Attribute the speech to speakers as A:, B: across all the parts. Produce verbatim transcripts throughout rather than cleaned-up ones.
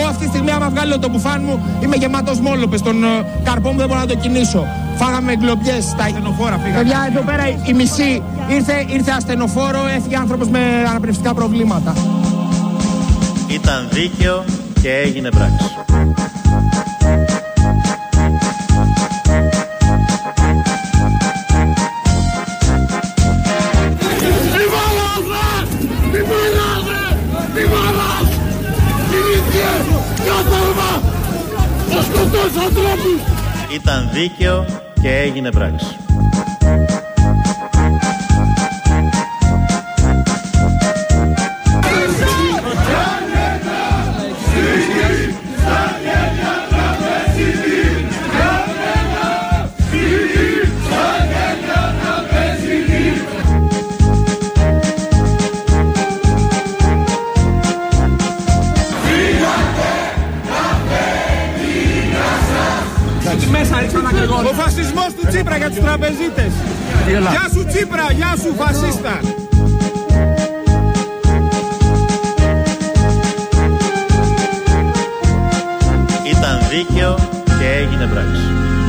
A: αυτή τη στιγμή, άμα βγάλω το μπουφάν μου, είμαι γεμάτος μόλοπες. Τον καρπό μου δεν μπορώ να το κινήσω. Φάγαμε γκλοπιές στα ασθενοφόρα. Παιδιά, εδώ πέρα η μισή ήρθε, ήρθε ασθενοφόρο, έφυγε άνθρωπος με αναπνευστικά προβλήματα.
B: Ήταν δίκαιο και έγινε πράξη. Ήταν δίκαιο και έγινε πράξη.
A: Ο φασισμός του Τσίπρα για τους τραπεζίτες. Γεια σου Τσίπρα, γεια σου φασίστα.
B: Ήταν δίκαιο και έγινε πράξη.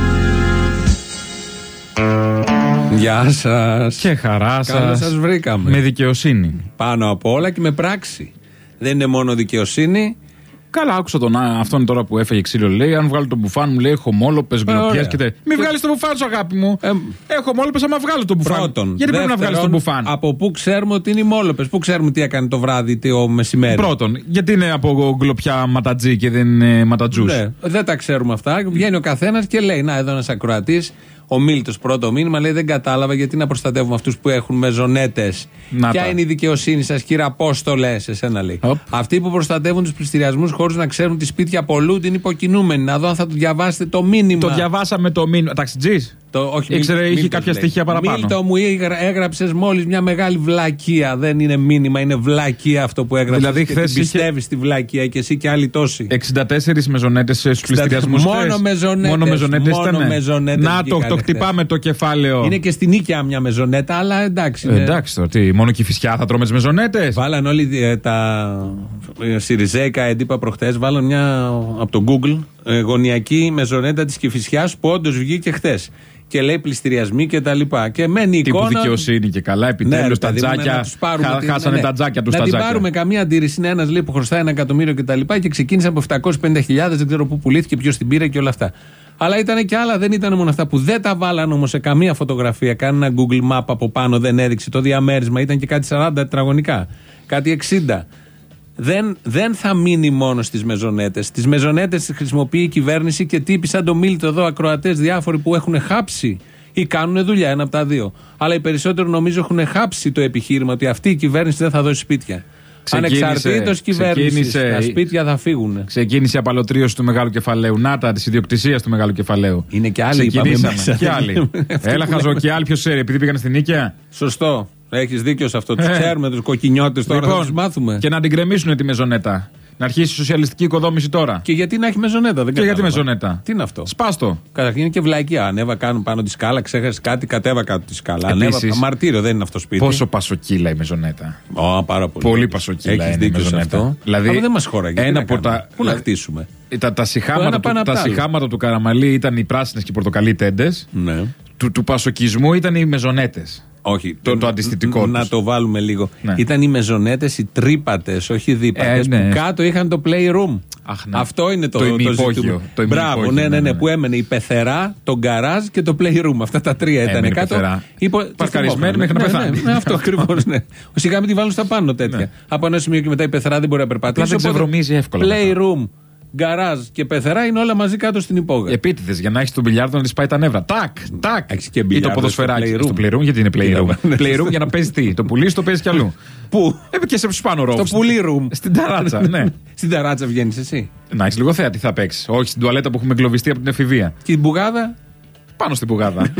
C: Γεια σας.
D: Και χαρά σας.
C: Καλώς σας βρήκαμε.
D: Με δικαιοσύνη.
C: Πάνω απ' όλα και με πράξη. Δεν είναι μόνο δικαιοσύνη.
D: Καλά, άκουσα τον αυτόν τώρα που έφεγε ξύλο. Λέει: αν βγάλω τον μπουφάν μου, λέει: έχω μόλοπες, γκλοπιές και τέτοια. Μην βγάλεις τον μπουφάν σου, αγάπη μου. Ε, έχω μόλοπες, άμα βγάλω τον μπουφάν.
C: Πρώτον.
D: Γιατί πρέπει να βγάλεις τον μπουφάν.
C: Από πού ξέρουμε ότι είναι οι μόλοπες, πού ξέρουμε τι έκανε το βράδυ, το μεσημέρι.
D: Πρώτον, γιατί είναι από γκλοπιά ματατζή και δεν είναι ματατζούς.
C: Ναι, δεν τα ξέρουμε αυτά. Βγαίνει ο καθένας και λέει: να, εδώ ένας ακροατής. Ο Μίλτος πρώτο μήνυμα λέει: δεν κατάλαβα γιατί να προστατεύουμε αυτούς που έχουν μεζονέτες. Ποια είναι η δικαιοσύνη σας, κύριε Απόστολε, σε σένα λέει. Οπ. Αυτοί που προστατεύουν τους πληστηριασμούς χωρίς να ξέρουν τι σπίτια πολλούνται είναι υποκινούμενοι. Να δω αν θα το διαβάσετε το μήνυμα.
D: Το διαβάσαμε το μήνυμα. Ταξιτζής. Το, όχι, ήξερε, είχε κάποια λέει. Στοιχεία παραπάνω.
C: Μίλτο μου, έγραψες μόλις μια μεγάλη βλακεία. Δεν είναι μήνυμα, είναι βλακεία αυτό που έγραψες.
D: Δηλαδή,
C: και την πιστεύεις τη βλακεία και εσύ και άλλοι τόσοι.
D: εξήντα τέσσερις μεζονέτες στους πληστηριασμούς.
C: Μόνο μεζονέτες.
D: Μόνο μεζονέτες ήταν. Να το, το χτυπάμε το κεφάλαιο.
C: Είναι και στην Νίκαια μια μεζονέτα, αλλά εντάξει.
D: Ε, εντάξει τώρα, τι, μόνο Κηφισιά θα τρώμε τις μεζονέτες.
C: Βάλαν όλοι ε, τα Σιριζέικα έντυπα προχτές, βάλαν μια από το Google ε, γωνιακή μεζονέτα της Κηφισιάς που όντως βγήκε χτες. Και λέει πληστηριασμοί και τα λοιπά. Και μένει η εικόνα.
D: Τύπου δικαιοσύνη και καλά, επιτέλους ναι, τα τζάκια. Χα, χάσανε ναι, τα τζάκια τους.
C: Να
D: τα
C: την
D: τζάκια.
C: πάρουμε καμία αντίρρηση. Είναι ένας λέει που χρωστάει ένα εκατομμύριο και τα λοιπά και ξεκίνησε από επτακόσιες πενήντα χιλιάδες, δεν ξέρω πού πουλήθηκε, ποιος την πήρε και όλα αυτά. Αλλά ήταν και άλλα, δεν ήταν μόνο αυτά που δεν τα βάλαν όμως σε καμία φωτογραφία. Κανένα Google Map από πάνω δεν έδειξε το διαμέρισμα. Ήταν και κάτι σαράντα τετραγωνικά, κάτι εξήντα. Δεν, δεν θα μείνει μόνο στις μεζονέτες. Τις μεζονέτες χρησιμοποιεί η κυβέρνηση και τύποι σαν το Μίλτο εδώ, ακροατές διάφοροι που έχουν χάψει ή κάνουν δουλειά, ένα από τα δύο. Αλλά οι περισσότεροι νομίζω έχουν χάψει το επιχείρημα ότι αυτή η κυβέρνηση δεν θα δώσει σπίτια. Ανεξαρτήτως κυβέρνησης, τα σπίτια θα φύγουν.
D: Ξεκίνησε η απαλωτρίωση του μεγάλου κεφαλαίου. Νάτα, τη ιδιοκτησία του μεγάλου κεφαλαίου.
C: Είναι και άλλοι, είπαμε μέσα.
D: Και άλλοι. Έλα, χαζό, και άλλοι, ποιο ξέρει, επειδή πήγαν στην Νίκαια.
C: Σωστό. Έχεις δίκιο σε αυτό. Τους ξέρουμε τους κοκκινιώτες τώρα,
D: λοιπόν,
C: θα τους μάθουμε.
D: Και να την γκρεμίσουν τη μεζονέτα. Να αρχίσει η σοσιαλιστική οικοδόμηση τώρα.
C: Και γιατί να έχει μεζονέτα, δεν
D: Και γιατί μεζονέτα.
C: Τι είναι αυτό.
D: Σπάστο.
C: Καταρχήν είναι και βλαϊκία. Ανέβα κάνουν πάνω τη σκάλα, ξέχασε κάτι, κατέβα κάτω τη σκάλα. Ανέβα, μαρτύριο δεν είναι αυτό σπίτι.
D: Πόσο πασοκύλα η μεζονέτα.
C: Ω, πάρα πολύ.
D: Πολύ πασοκύλα είναι η μεζονέτα.
C: Δηλαδή, αλλά δεν μας χώραγε.
D: Ένα από τα.
C: Πού να χτίσουμε.
D: Τα, τα, συχάματα, του, τα συχάματα του Καραμαλή ήταν οι πράσινες και οι πορτοκαλί τέντες.
C: Ναι.
D: Του, του πασοκισμού ήταν οι μεζονέτες.
C: Όχι,
D: το, το αντιστητικό
C: να
D: τους.
C: το βάλουμε λίγο.
D: Ναι.
C: Ήταν οι μεζονέτες, οι τρύπατες, όχι οι δίπατες.
D: Ε, ναι.
C: Που κάτω είχαν το playroom.
D: Αχ, ναι.
C: Αυτό είναι το,
D: το,
C: το
D: ημιυπόγειο. Το
C: Μπράβο, ναι, ναι, ναι, που έμενε η πεθερά, το γκαράζ και το playroom. Αυτά τα τρία ήταν
D: έμενε
C: κάτω. Υπο...
D: Παρκαρισμένοι μέχρι να πεθάνει.
C: Ναι, ναι, αυτό ακριβώς. Ναι. Σιγά μην τη βάλουν στα πάνω τέτοια. Ναι. Από ένα σημείο και μετά η πεθερά δεν μπορεί να περπατήσει.
D: Δεν ξεβρωμίζει εύκολα.
C: Playroom, γκαράζ και πεθερά είναι όλα μαζί κάτω στην υπόγεια.
D: Επίτηδες για να έχει τον μπιλιάρδο να τη πάει τα νεύρα. Τάκ, τάκ.
C: Ή
D: το ποδοσφαιράκι. Στο playroom, γιατί είναι playroom. Playroom για να παίζει τι. Το πουλί το παίζει κι αλλού.
C: Πού?
D: Και σε πάνω ρόβου.
C: Στο πουλί room.
D: Στην ταράτσα, ναι.
C: Στην ταράτσα βγαίνει εσύ.
D: Να έχει λίγο θέα τι θα παίξει. Όχι στην τουαλέτα που έχουμε εγκλωβιστεί από την εφηβεία.
C: Και την μπουγάδα.
D: Πάνω στην πουγάδα.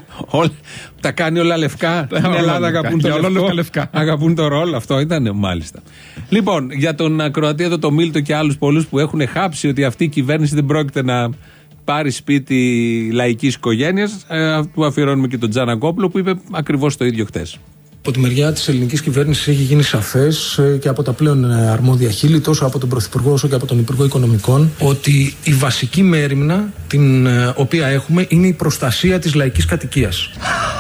C: Τα κάνει όλα λευκά. Στην Ελλάδα αγαπούν το λευκό. Αγαπούν το ρόλο, αυτό ήταν μάλιστα. Λοιπόν, για τον ακροατή εδώ, το Μίλτο και άλλους πολλούς που έχουν χάψει ότι αυτή η κυβέρνηση δεν πρόκειται να πάρει σπίτι λαϊκής οικογένειας, του αφιερώνουμε και τον Τζανακόπουλο που είπε ακριβώς το ίδιο χτες.
E: Από τη μεριά της ελληνικής κυβέρνησης έχει γίνει σαφές και από τα πλέον αρμόδια χείλη, τόσο από τον Πρωθυπουργό όσο και από τον Υπουργό Οικονομικών, ότι η βασική μέριμνα την οποία έχουμε είναι η προστασία της λαϊκής κατοικίας.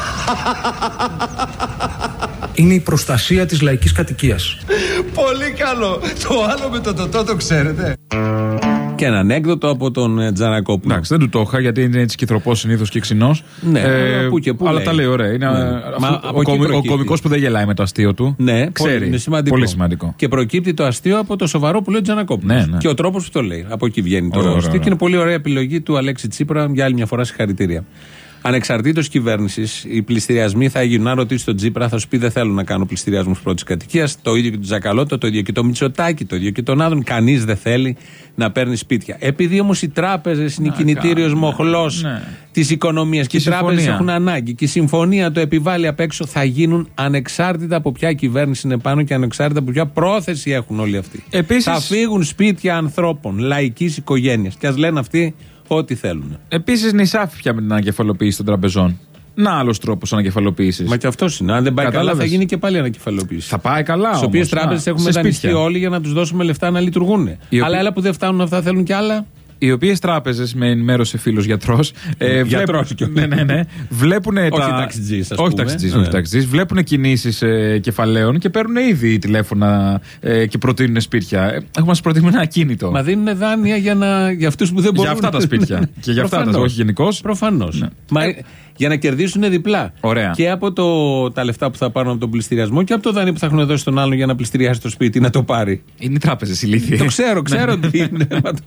E: Είναι η προστασία της λαϊκής κατοικίας.
F: Πολύ καλό. Το άλλο με το τοτό το ξέρετε.
C: Και ένα ανέκδοτο από τον Τζανακόπουλο.
D: Εντάξει, δεν του το είχα γιατί είναι έτσι κυθροπός συνήθως και ξινός.
C: Ναι, ε, που και που
D: αλλά
C: λέει.
D: τα λέει ωραία. Είναι,
C: ναι.
D: Μα, ο κομι, ο κομικός που δεν γελάει με το αστείο του.
C: Ναι,
D: ξέρει.
C: Είναι σημαντικό.
D: Πολύ σημαντικό.
C: Και προκύπτει το αστείο από το σοβαρό που λέει ο Τζανακόπουλος.
D: Ναι, ναι.
C: Και ο τρόπος που το λέει. Από εκεί βγαίνει το αστείο. Και είναι πολύ ωραία επιλογή του Αλέξη Τσίπρα. Για άλλη μια φορά συγχαρητήρια. Ανεξαρτήτως κυβέρνησης, οι πληστηριασμοί θα έγιναν. Αν ρωτήσει τον Τσίπρα, θα σου πει: δεν θέλω να κάνω πληστηριασμούς πρώτης κατοικίας. Το ίδιο και τον Τζακαλώτο, το ίδιο και το Μητσοτάκη, το ίδιο και τον Άδων. Κανείς δεν θέλει να παίρνει σπίτια. Επειδή όμως οι τράπεζες είναι κινητήριος μοχλός ναι. της οικονομίας και, και οι τράπεζες έχουν ανάγκη και η συμφωνία το επιβάλλει απ' έξω, θα γίνουν ανεξάρτητα από ποια κυβέρνηση είναι πάνω και ανεξάρτητα από ποια πρόθεση έχουν όλοι αυτοί.
D: Επίσης,
C: θα φύγουν σπίτια ανθρώπων, λαϊκής οικογένειας. Και ας λένε αυτοί ό,τι θέλουν.
D: Επίσης, νησάφη πια με την ανακεφαλοποίηση των τραπεζών. Να άλλος τρόπος ανακεφαλοποίησης.
C: Μα και αυτό είναι. Αν δεν πάει Κατάλαβες. καλά, θα γίνει και πάλι ανακεφαλοποίηση.
D: Θα πάει καλά.
C: Στις οποίες τράπεζες έχουμε δανειστεί όλοι για να τους δώσουμε λεφτά να λειτουργούν. Αλλά όποι... άλλα που δεν φτάνουν αυτά θέλουν κι άλλα.
D: Οι οποίες τράπεζες, με ενημέρωσε φίλος γιατρός.
C: Ε, γιατρός
D: βλέπουν, ναι, ναι, ναι, βλέπουν τα.
C: Όχι ταξιτζής, ας πούμε.
D: Όχι ταξιτζής, όχι ταξιτζής. Βλέπουν κινήσεις ε, κεφαλαίων και παίρνουν ήδη τηλέφωνα ε, και προτείνουν σπίτια. Έχουμε μας προτείνουν ένα ακίνητο.
C: Μα δίνουν δάνεια για, να, για αυτούς που δεν μπορούν.
D: Για αυτά τα σπίτια. Και για αυτά τα, όχι γενικώς.
C: Προφανώς. Ναι. Μα, ε, για να κερδίσουν διπλά.
D: Ωραία.
C: Και από το, τα λεφτά που θα πάρουν από τον πληστηριασμό και από το δάνειο που θα έχουν δώσει στον άλλον για να πληστηριάσει το σπίτι, να το πάρει.
D: Είναι οι τράπεζες ηλίθιες.
C: Το ξέρω, ξέρω τι είναι.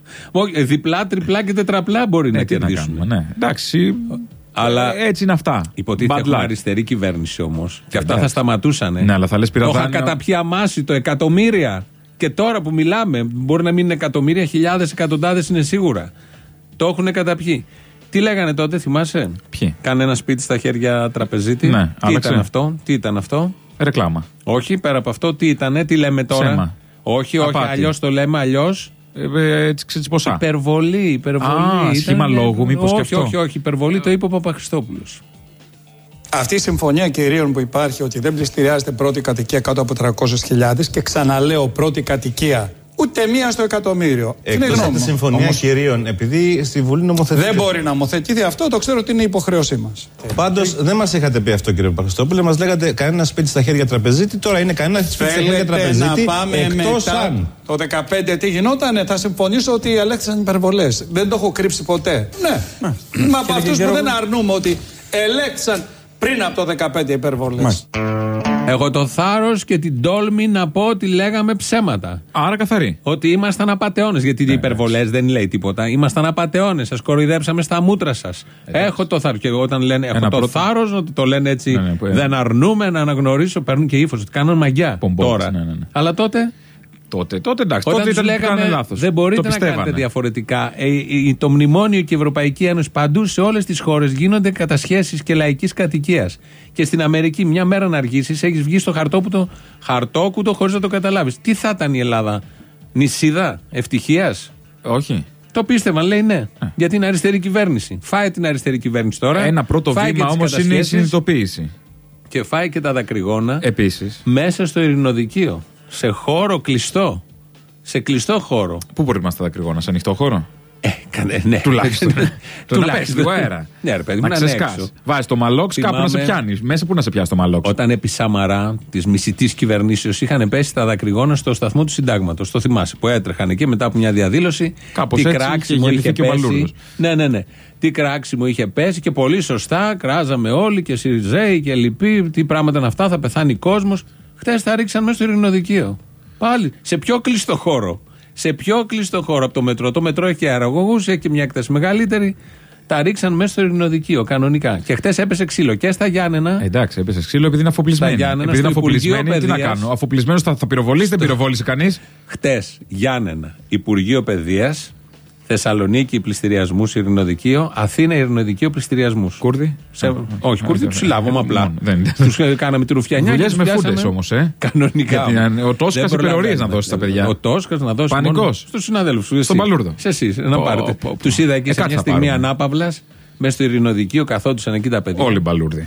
C: Διπλά, τριπλά και τετραπλά μπορεί
D: ναι,
C: να κερδίσουν.
D: Να ναι. Εντάξει. Αλλά έτσι είναι αυτά.
C: Υποτίθεται έχουν αριστερή κυβέρνηση όμως. Και αυτά θα σταματούσαν.
D: Ναι, αλλά θα λες πήρα
C: το
D: δάνειο.
C: είχα καταπιεί αμάσιτο εκατομμύρια. Και τώρα που μιλάμε, μπορεί να μην είναι εκατομμύρια, χιλιάδες, εκατοντάδες είναι σίγουρα. Το έχουν καταπιεί. Τι λέγανε τότε, θυμάσαι?
D: Ποιοι?
C: Κάνε ένα σπίτι στα χέρια τραπεζίτη.
D: Ναι,
C: τι
D: άλλαξε.
C: ήταν αυτό, τι ήταν αυτό.
D: Ρεκλάμα.
C: Όχι, πέρα από αυτό, τι ήτανε, τι λέμε τώρα.
D: Ψέμα.
C: Όχι, όχι, αλλιώς το λέμε, αλλιώς.
D: Ε, έτσι ξέρεις ποσά.
C: Υπερβολή, υπερβολή.
D: Α, σχήμα λόγου, μήπως
C: όχι,
D: και αυτό.
C: όχι, όχι, υπερβολή το είπε ο Παπαχριστόπουλος.
G: Αυτή η συμφωνία κυρίων που υπάρχει ότι δεν πληστηριάζεται πρώτη κατοικία κάτω από τριακόσιες χιλιάδες και ξαναλέω πρώτη κατοικία ούτε μία στο εκατομμύριο.
F: Εκτός από τη συμφωνία όμως, κυρίων, επειδή στη Βουλή νομοθετεί.
G: Δεν μπορεί να νομοθετηθεί αυτό, το ξέρω ότι είναι υποχρέωσή μας.
F: Πάντως δεν μας είχατε πει αυτό, κύριε Παπαχριστόπουλε. Μας λέγατε κανένα σπίτι στα χέρια τραπεζίτη. Τώρα είναι κανένα σπίτι στα χέρια τραπεζίτη.
G: Να πάμε
F: εκτός
G: μετά
F: αν.
G: Το δεκαπέντε τι γινότανε, θα συμφωνήσω ότι ελέγχθησαν υπερβολές. Δεν το έχω κρύψει ποτέ. Ναι. ναι. Μα από αυτούς που δεν αρνούμε ότι ελέγχθησαν πριν από το δεκαπέντε υπερβολές.
C: Έχω το θάρρος και την τόλμη να πω ότι λέγαμε ψέματα.
D: Άρα καθαρή.
C: Ότι ήμασταν απατεώνες. Γιατί οι υπερβολές δεν λέει τίποτα. Ήμασταν απατεώνες. Σας κοροϊδέψαμε στα μούτρα σας. Έχω το θάρρος. Και όταν λένε έχω Ένα το πρώτο... θάρρος, ότι το λένε έτσι. Ναι, ναι, ναι. Δεν αρνούμε να αναγνωρίσω. Παίρνουν και ύφος. Ότι κάνουν μαγιά. Πομπός, τώρα. Ναι, ναι, ναι. Αλλά τότε.
D: Τότε, τότε εντάξει,
C: όταν
D: τότε
C: τους
D: ήταν
C: λέγαμε,
D: λάθος.
C: Δεν μπορείτε να κάνετε διαφορετικά. Ε, ε, το μνημόνιο και η Ευρωπαϊκή Ένωση παντού σε όλες τις χώρες γίνονται κατασχέσεις και λαϊκής κατοικίας. Και στην Αμερική, μια μέρα να αργήσεις, έχεις βγει στο χαρτόκουτο, χαρτόκουτο χωρίς να το καταλάβεις. Τι θα ήταν η Ελλάδα, νησίδα ευτυχίας?
D: Όχι.
C: Το πίστευαν, λέει ναι. Ε. Γιατί είναι αριστερή κυβέρνηση. Φάει την αριστερή κυβέρνηση τώρα.
D: Ένα πρώτο βήμα όμως είναι η συνειδητοποίηση.
C: Και φάει και τα δακρυγόνα.
D: Επίσης.
C: Μέσα στο ειρηνοδικείο. Σε χώρο κλειστό. Σε κλειστό χώρο.
D: Πού μπορεί να είμαστε τα κρυγόνα, σε ανοιχτό χώρο?
C: Ε, κάνε, ναι.
D: Τουλάχιστον. Να πέσει λίγο αέρα.
C: Ναι, ρε παιδί μου, να
D: ξεσκάς. Βάζεις το μαλόξ κάπου να σε πιάνει. Μέσα πού να σε πιάσει το μαλόξ?
C: Όταν επί Σαμαρά τη μισητή κυβερνήσεως είχαν πέσει τα δακρυγόνα στο σταθμό του Συντάγματος. Το θυμάσαι που έτρεχαν εκεί μετά από μια διαδήλωση.
D: Κάπως τι κράξιμο είχε, είχε πέσει.
C: Ναι, ναι, ναι. Τι κράξιμο είχε πέσει και πολύ σωστά κράζαμε όλοι και Σιριζέοι και λοιποί. Τι πράγματα είναι αυτά, θα πεθάνει κόσμος. Χτες τα ρίξαν μέσα στο ειρηνοδικείο. Πάλι σε πιο κλειστό χώρο. Σε πιο κλειστό χώρο από το μετρό. Το μετρό έχει και αεραγωγούς, έχει και μια έκταση μεγαλύτερη. Τα ρίξαν μέσα στο ειρηνοδικείο κανονικά. Και χτες έπεσε ξύλο και στα Γιάννενα.
D: Εντάξει, έπεσε ξύλο επειδή είναι αφοπλισμένοι.
C: Επειδή είναι
D: αφοπλισμένοι, τι να κάνω. Αφοπλισμένος θα, θα πυροβολήσει, στο... δεν πυροβόλησε κανείς.
C: Χτες Γιάννενα, Υπουργείο Παιδείας. Θεσσαλονίκη πληστηριασμούς, ειρηνοδικείο. Αθήνα ειρηνοδικείο πληστηριασμούς.
D: Κούρδοι.
C: Σε... Όχι, Κούρδοι του συλλάβουμε απλά. Τους κάναμε τη ρουφιανιά.
D: Δουλειές με φούντες όμως, ε.
C: Κανονικά.
D: Ο Τόσκας υπερορίες να δώσει στα παιδιά.
C: Ο Τόσκας να δώσει.
D: Πανικός.
C: Στους συναδέλφους.
D: Στον Παλούρδο.
C: Σε εσείς να πάρετε. Τους είδα εκεί σε μια στιγμή ανάπαυλας. Μέσα στο ειρηνοδικείο καθόντουσαν εκεί τα παιδιά.
D: Όλοι μπαλούρδοι.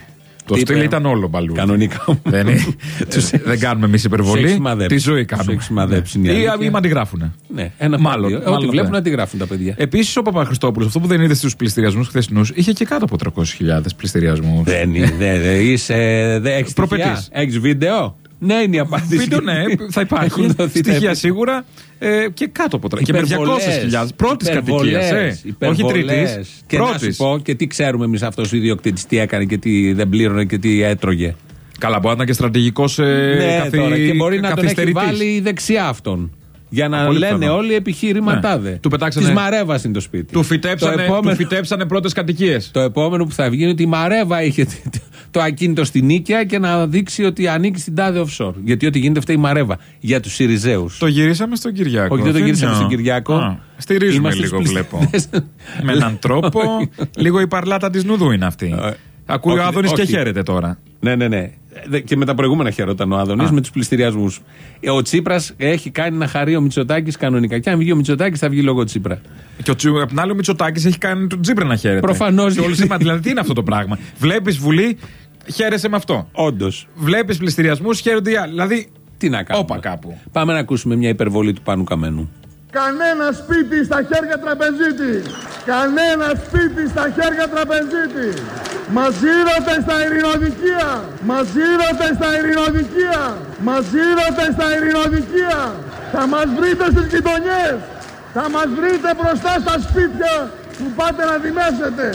D: Το στυλ ήταν όλο μπαλού.
C: Κανονικά.
D: δεν, δεν κάνουμε εμείς υπερβολή. Τη ζωή κάνουμε. Ή με αντιγράφουνε.
C: Ναι, ένα μάλλον. Ό,τι βλέπουν να αντιγράφουν τα παιδιά.
D: Επίσης ο Παπαχριστόπουλος, αυτό που δεν είδε στους πληστηριασμούς χθεσινούς, είχε και κάτω από τριακόσιες χιλιάδες πληστηριασμούς. Δεν
C: είναι. Είσαι. Προπετής. Έχεις βίντεο. Ναι, είναι η απάντηση.
D: Βίντεο, ναι, θα υπάρχουν στοιχεία σίγουρα ε, και κάτω από τριακόσιες. Και με διακόσιες χιλιάδες πρώτης κατοικίας. Ε, όχι τρίτης.
C: Και πρώτης. Να σου πω και τι ξέρουμε εμείς αυτός ο ιδιοκτήτης τι έκανε και τι δεν πλήρωνε και τι έτρωγε.
D: Καλά, μπορεί να ήταν και στρατηγικός ε,
C: ναι,
D: καθη...
C: τώρα, και μπορεί να τον έχει βάλει η δεξιά αυτόν. Για να λένε φανώ. Όλοι επιχειρηματάδε. Ναι.
D: Πετάξανε...
C: Της Μαρέβας είναι το σπίτι.
D: Του φυτέψανε, επόμενο... του φυτέψανε πρώτες κατοικίες.
C: Το επόμενο που θα βγει είναι ότι η Μαρέβα είχε το ακίνητο στην Νίκαια και να δείξει ότι ανήκει στην τάδε offshore. Γιατί ό,τι γίνεται φταίει η Μαρέβα. Για τους Συριζέους.
D: Το γυρίσαμε στον Κυριάκο.
C: Όχι, δεν το γυρίσαμε στον Κυριάκο. Α,
D: στηρίζουμε Είμαστε λίγο, βλέπω. Με έναν τρόπο. Λίγο η παρλάτα της Νουδού είναι αυτή. Ακούει ο Άδωνης και χαίρεται τώρα.
C: Ναι, ναι, ναι. Και με τα προηγούμενα χαιρόταν ο Άδωνης με τους πληστηριασμούς. Ο Τσίπρας έχει κάνει να χαρεί ο Μητσοτάκης κανονικά. Και αν βγει ο Μητσοτάκης θα βγει λόγω Τσίπρα.
D: Και ο, απ' την άλλη ο Μητσοτάκης έχει κάνει τον Τσίπρα να χαίρεται.
C: Προφανώς.
D: Και όλοι σήμερα, δηλαδή τι είναι αυτό το πράγμα. Βλέπεις Βουλή, χαίρεσαι με αυτό.
C: Όντως.
D: Βλέπεις πληστηριασμούς, χαίρονται οι άλλοι. Δηλαδή.
C: Τι να κάνουμε.
D: Όπα κάπου.
C: Πάμε να ακούσουμε μια υπερβολή του Πάνου Καμένου.
H: Κανένα σπίτι στα χέρια τραπεζίτη. Κανένα σπίτι στα χέρια τραπεζίτη. Μαζίρωτε στα ειρηνοδικεία. Μαζίρωτε στα ειρηνοδικεία. Μαζίρωτε στα ειρηνοδικεία. Θα μας βρείτε στις γειτονιές. Θα μας βρείτε μπροστά στα σπίτια που πάτε να δημέσετε.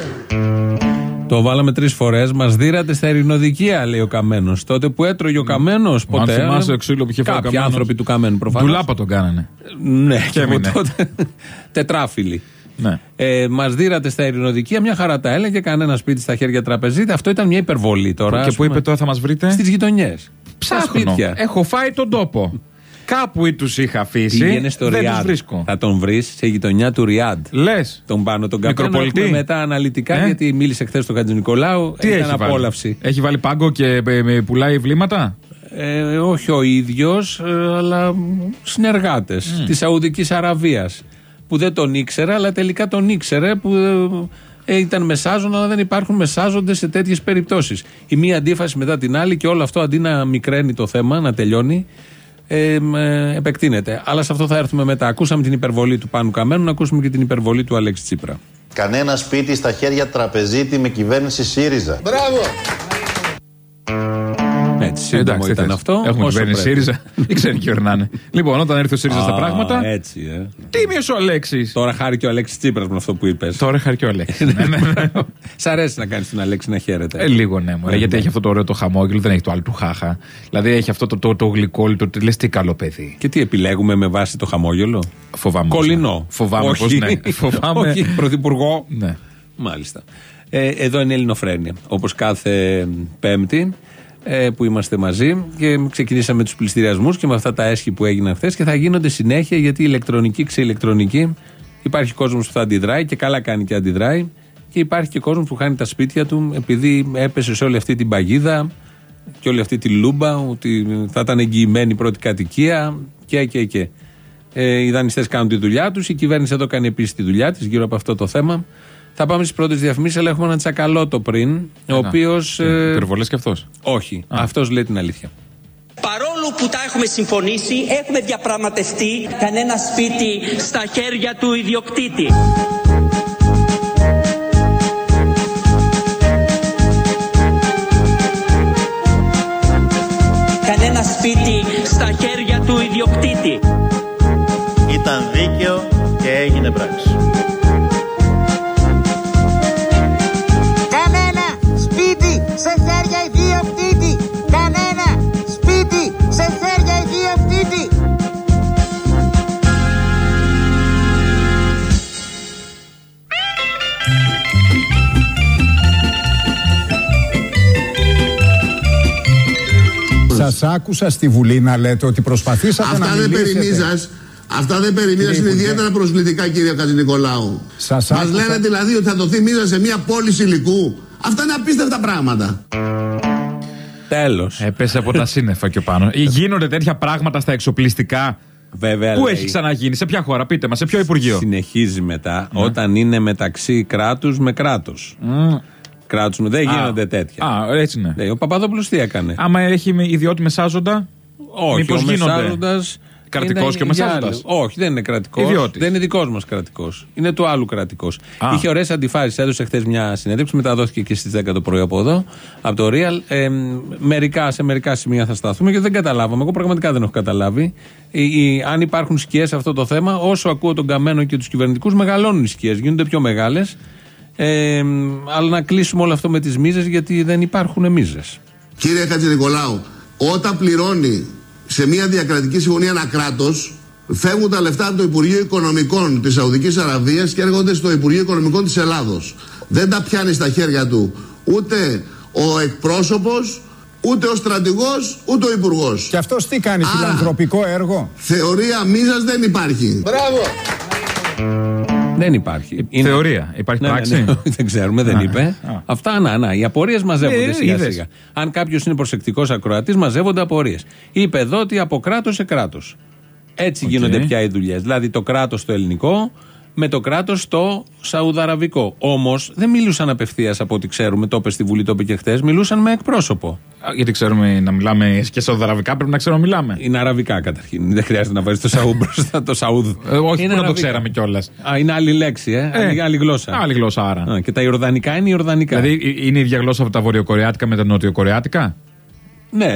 C: Το βάλαμε τρεις φορές. Μας δίρατε στα ειρηνοδικεία, λέει ο Καμένος. Τότε που έτρωγε ο Καμένος, ποτέ.
D: Αν θυμάσαι ξύλο που είχε φάει ο
C: Κάποιοι άνθρωποι του Καμένου προφανώς.
D: Ντουλάπα τον κάνανε.
C: Ναι, και από τότε. Τετράφυλλοι.
D: Ναι.
C: Ε, μας δίρατε στα ειρηνοδικεία, μια χαρά τα έλεγε. Κανένα σπίτι στα χέρια τραπεζίτη. Αυτό ήταν μια υπερβολή τώρα.
D: Και πού είπε τώρα θα μας βρείτε?
C: Στις γειτονιές.
D: Ψάχνω. Έχω φάει τον τόπο. Κάπου τους είχα αφήσει.
C: Πήγαινε στο
D: δεν
C: Ριάντ.
D: Τους βρίσκω.
C: Θα τον βρεις σε γειτονιά του Ριάντ.
D: Λες.
C: Τον πάνω τον Καμένο. Έχουμε μετά αναλυτικά ε? γιατί μίλησε χθες στον Χατζηνικολάου.
D: Τι ήταν απόλαυση. Βάλει? Έχει βάλει πάγκο και πουλάει βλήματα.
C: Ε, όχι ο ίδιος, ε, αλλά συνεργάτες mm. της Σαουδικής Αραβίας. Που δεν τον ήξερα, αλλά τελικά τον ήξερε. Που ε, ήταν μεσάζον, αλλά δεν υπάρχουν μεσάζοντες σε τέτοιες περιπτώσεις. Η μία αντίφαση μετά την άλλη και όλο αυτό αντί να μικραίνει το θέμα, να τελειώνει. Ε, ε, επεκτείνεται. Αλλά σε αυτό θα έρθουμε μετά. Ακούσαμε την υπερβολή του Πάνου Καμένου, να ακούσουμε και την υπερβολή του Αλέξη Τσίπρα.
I: Κανένα σπίτι στα χέρια τραπεζίτη με κυβέρνηση ΣΥΡΙΖΑ.
H: Μπράβο!
C: Έτσι, σύντομο ήταν θες. Αυτό.
D: Έχουμε κυβέρνηση ΣΥΡΙΖΑ. Δεν ξέρει τι ορνάνε. Λοιπόν, όταν έρθει ο ΣΥΡΙΖΑ στα πράγματα.
C: Έτσι, ε.
D: Τίμιος ο Αλέξης.
C: Τώρα χάρη και ο Αλέξης Τσίπρας με αυτό που είπες.
D: Τώρα χάρη και ο Αλέξης.
C: Σ' αρέσει να κάνεις τον Αλέξη να χαίρεται.
D: Ε, λίγο ναι, μωρέ, γιατί έχει αυτό το ωραίο το χαμόγελο, δεν έχει το άλλο του χάχα. Δηλαδή έχει αυτό το, το, το γλυκό, το λες τι καλό παιδί.
C: Και τι επιλέγουμε με βάση το χαμόγελο?
D: Φοβάμαι.
C: Κολληνό.
D: Φοβάμαι πως ναι. Φοβάμαι.
C: Όχι, πρωθυπουργό.
D: Ναι.
C: Μάλιστα. Ε, εδώ είναι Ελληνοφρένεια. Όπως κάθε Πέμπτη που είμαστε μαζί και ξεκινήσαμε τους πληστηριασμούς και με αυτά τα έσχη που έγιναν χθες και θα γίνονται συνέχεια γιατί ηλεκτρονική ξεηλεκτρονική υπάρχει κόσμος που θα αντιδράει και καλά κάνει και αντιδράει και υπάρχει και κόσμος που χάνει τα σπίτια του επειδή έπεσε σε όλη αυτή την παγίδα και όλη αυτή τη λούμπα ότι θα ήταν εγγυημένη η πρώτη κατοικία και και και. Ε, οι δανειστές κάνουν τη δουλειά τους, η κυβέρνηση εδώ κάνει επίσης τη δουλειά της γύρω από αυτό το θέμα. Θα πάμε στις πρώτες διαφημίσεις, αλλά έχουμε έναν Τσακαλώτο πριν, ο οποίος...
D: Ε, υπερβολές και αυτός.
C: Όχι, Α. αυτός λέει την αλήθεια.
J: Παρόλο που τα έχουμε συμφωνήσει, έχουμε διαπραγματευτεί κανένα σπίτι στα χέρια του ιδιοκτήτη. Κανένα σπίτι στα χέρια του ιδιοκτήτη.
B: Ήταν δίκαιο και έγινε πράξη.
K: Σε χέρια ιδιοκτήτη! Κανένα σπίτι σε χέρια ιδιοκτήτη!
L: Σας άκουσα στη Βουλή να λέτε ότι προσπαθήσατε
H: αυτά
L: να
H: δεν
L: μιλήσετε.
H: Αυτά δεν περιμίζας, είναι ιδιαίτερα προσβλητικά, κύριε Χατζηνικολάου. Μας άκουσα... λένε δηλαδή ότι θα δοθεί μίζα σε μια πώληση υλικού. Αυτά είναι απίστευτα πράγματα.
C: Τέλος.
D: Έπεσε από τα σύννεφα και πάνω. Γίνονται τέτοια πράγματα στα εξοπλιστικά.
C: Βέβαια,
D: πού
C: λέει,
D: έχει ξαναγίνει, σε ποια χώρα, πείτε μας, σε ποιο υπουργείο?
C: Συνεχίζει μετά, ναι. Όταν είναι μεταξύ κράτους με κράτος. Mm. κράτους. Δεν γίνονται τέτοια.
D: Α, έτσι ναι.
C: Ναι, ο Παπαδόπουλος τι έκανε.
D: Άμα έχει ιδιότητα μεσάζοντα.
C: Όχι, μήπως
D: ο
C: μεσάζοντας.
D: Κρατικός και μεσάζοντας.
C: Όχι, δεν είναι κρατικός.
D: Ιδιώτης.
C: Δεν είναι δικός μας κρατικός. Είναι του άλλου κρατικός. Είχε ωραίες αντιφάσεις. Έδωσε χθες μια συνέντευξη, μεταδόθηκε και στις δέκα το πρωί από εδώ, από το Real. Ε, μερικά, σε μερικά σημεία θα σταθούμε και δεν καταλάβαμε. Εγώ πραγματικά δεν έχω καταλάβει. Ε, ε, αν υπάρχουν σκιές σε αυτό το θέμα, όσο ακούω τον Καμένο και τους κυβερνητικούς, μεγαλώνουν οι σκιές, γίνονται πιο μεγάλες. Ε, αλλά να κλείσουμε όλο αυτό με τις μίζες, γιατί δεν υπάρχουν μίζες.
H: Κύριε Χατζηνικολάου, όταν πληρώνει σε μια διακρατική συμφωνία ένα κράτος, φεύγουν τα λεφτά από το Υπουργείο Οικονομικών της Σαουδικής Αραβίας και έρχονται στο Υπουργείο Οικονομικών της Ελλάδος. Δεν τα πιάνει στα χέρια του ούτε ο εκπρόσωπος, ούτε ο στρατηγός, ούτε ο υπουργός.
L: Και αυτός τι κάνει,
H: Άρα,
L: φιλανθρωπικό έργο?
H: Θεωρία μίζας δεν υπάρχει.
L: Μπράβο!
C: Δεν υπάρχει.
D: Είναι... Θεωρία. Υπάρχει
C: ναι,
D: πράξη.
C: Ναι, ναι, δεν ξέρουμε, δεν α, είπε. Α. Αυτά, να, να. Οι απορίες μαζεύονται ε, σιγά σιγά. Αν κάποιος είναι προσεκτικός ακροατής, μαζεύονται απορίες. Είπε εδώ ότι από κράτος σε κράτος. Έτσι okay. γίνονται πια οι δουλειές. Δηλαδή το κράτος το ελληνικό με το κράτος το σαουδαραβικό. Όμως δεν μιλούσαν απευθείας από ό,τι ξέρουμε. Το είπε στη Βουλή, το είπε και χθες. Μιλούσαν με εκπρόσωπο.
D: Γιατί ξέρουμε να μιλάμε και σαουδαραβικά, πρέπει να ξέρουμε να μιλάμε.
C: Είναι αραβικά καταρχήν. Δεν χρειάζεται να βάλει το Σαούδ μπροστά. Το Σαούδ.
D: Ε, όχι, που να το ξέραμε κιόλας.
C: Α, είναι άλλη λέξη, ε. ε άλλη, άλλη γλώσσα.
D: Άλλη γλώσσα, άρα.
C: Α, και τα Ιορδανικά είναι Ιορδανικά.
D: Δηλαδή είναι η ίδια γλώσσα από τα βορειοκορεάτικα με τα νοτιοκορεάτικα.
C: Ναι.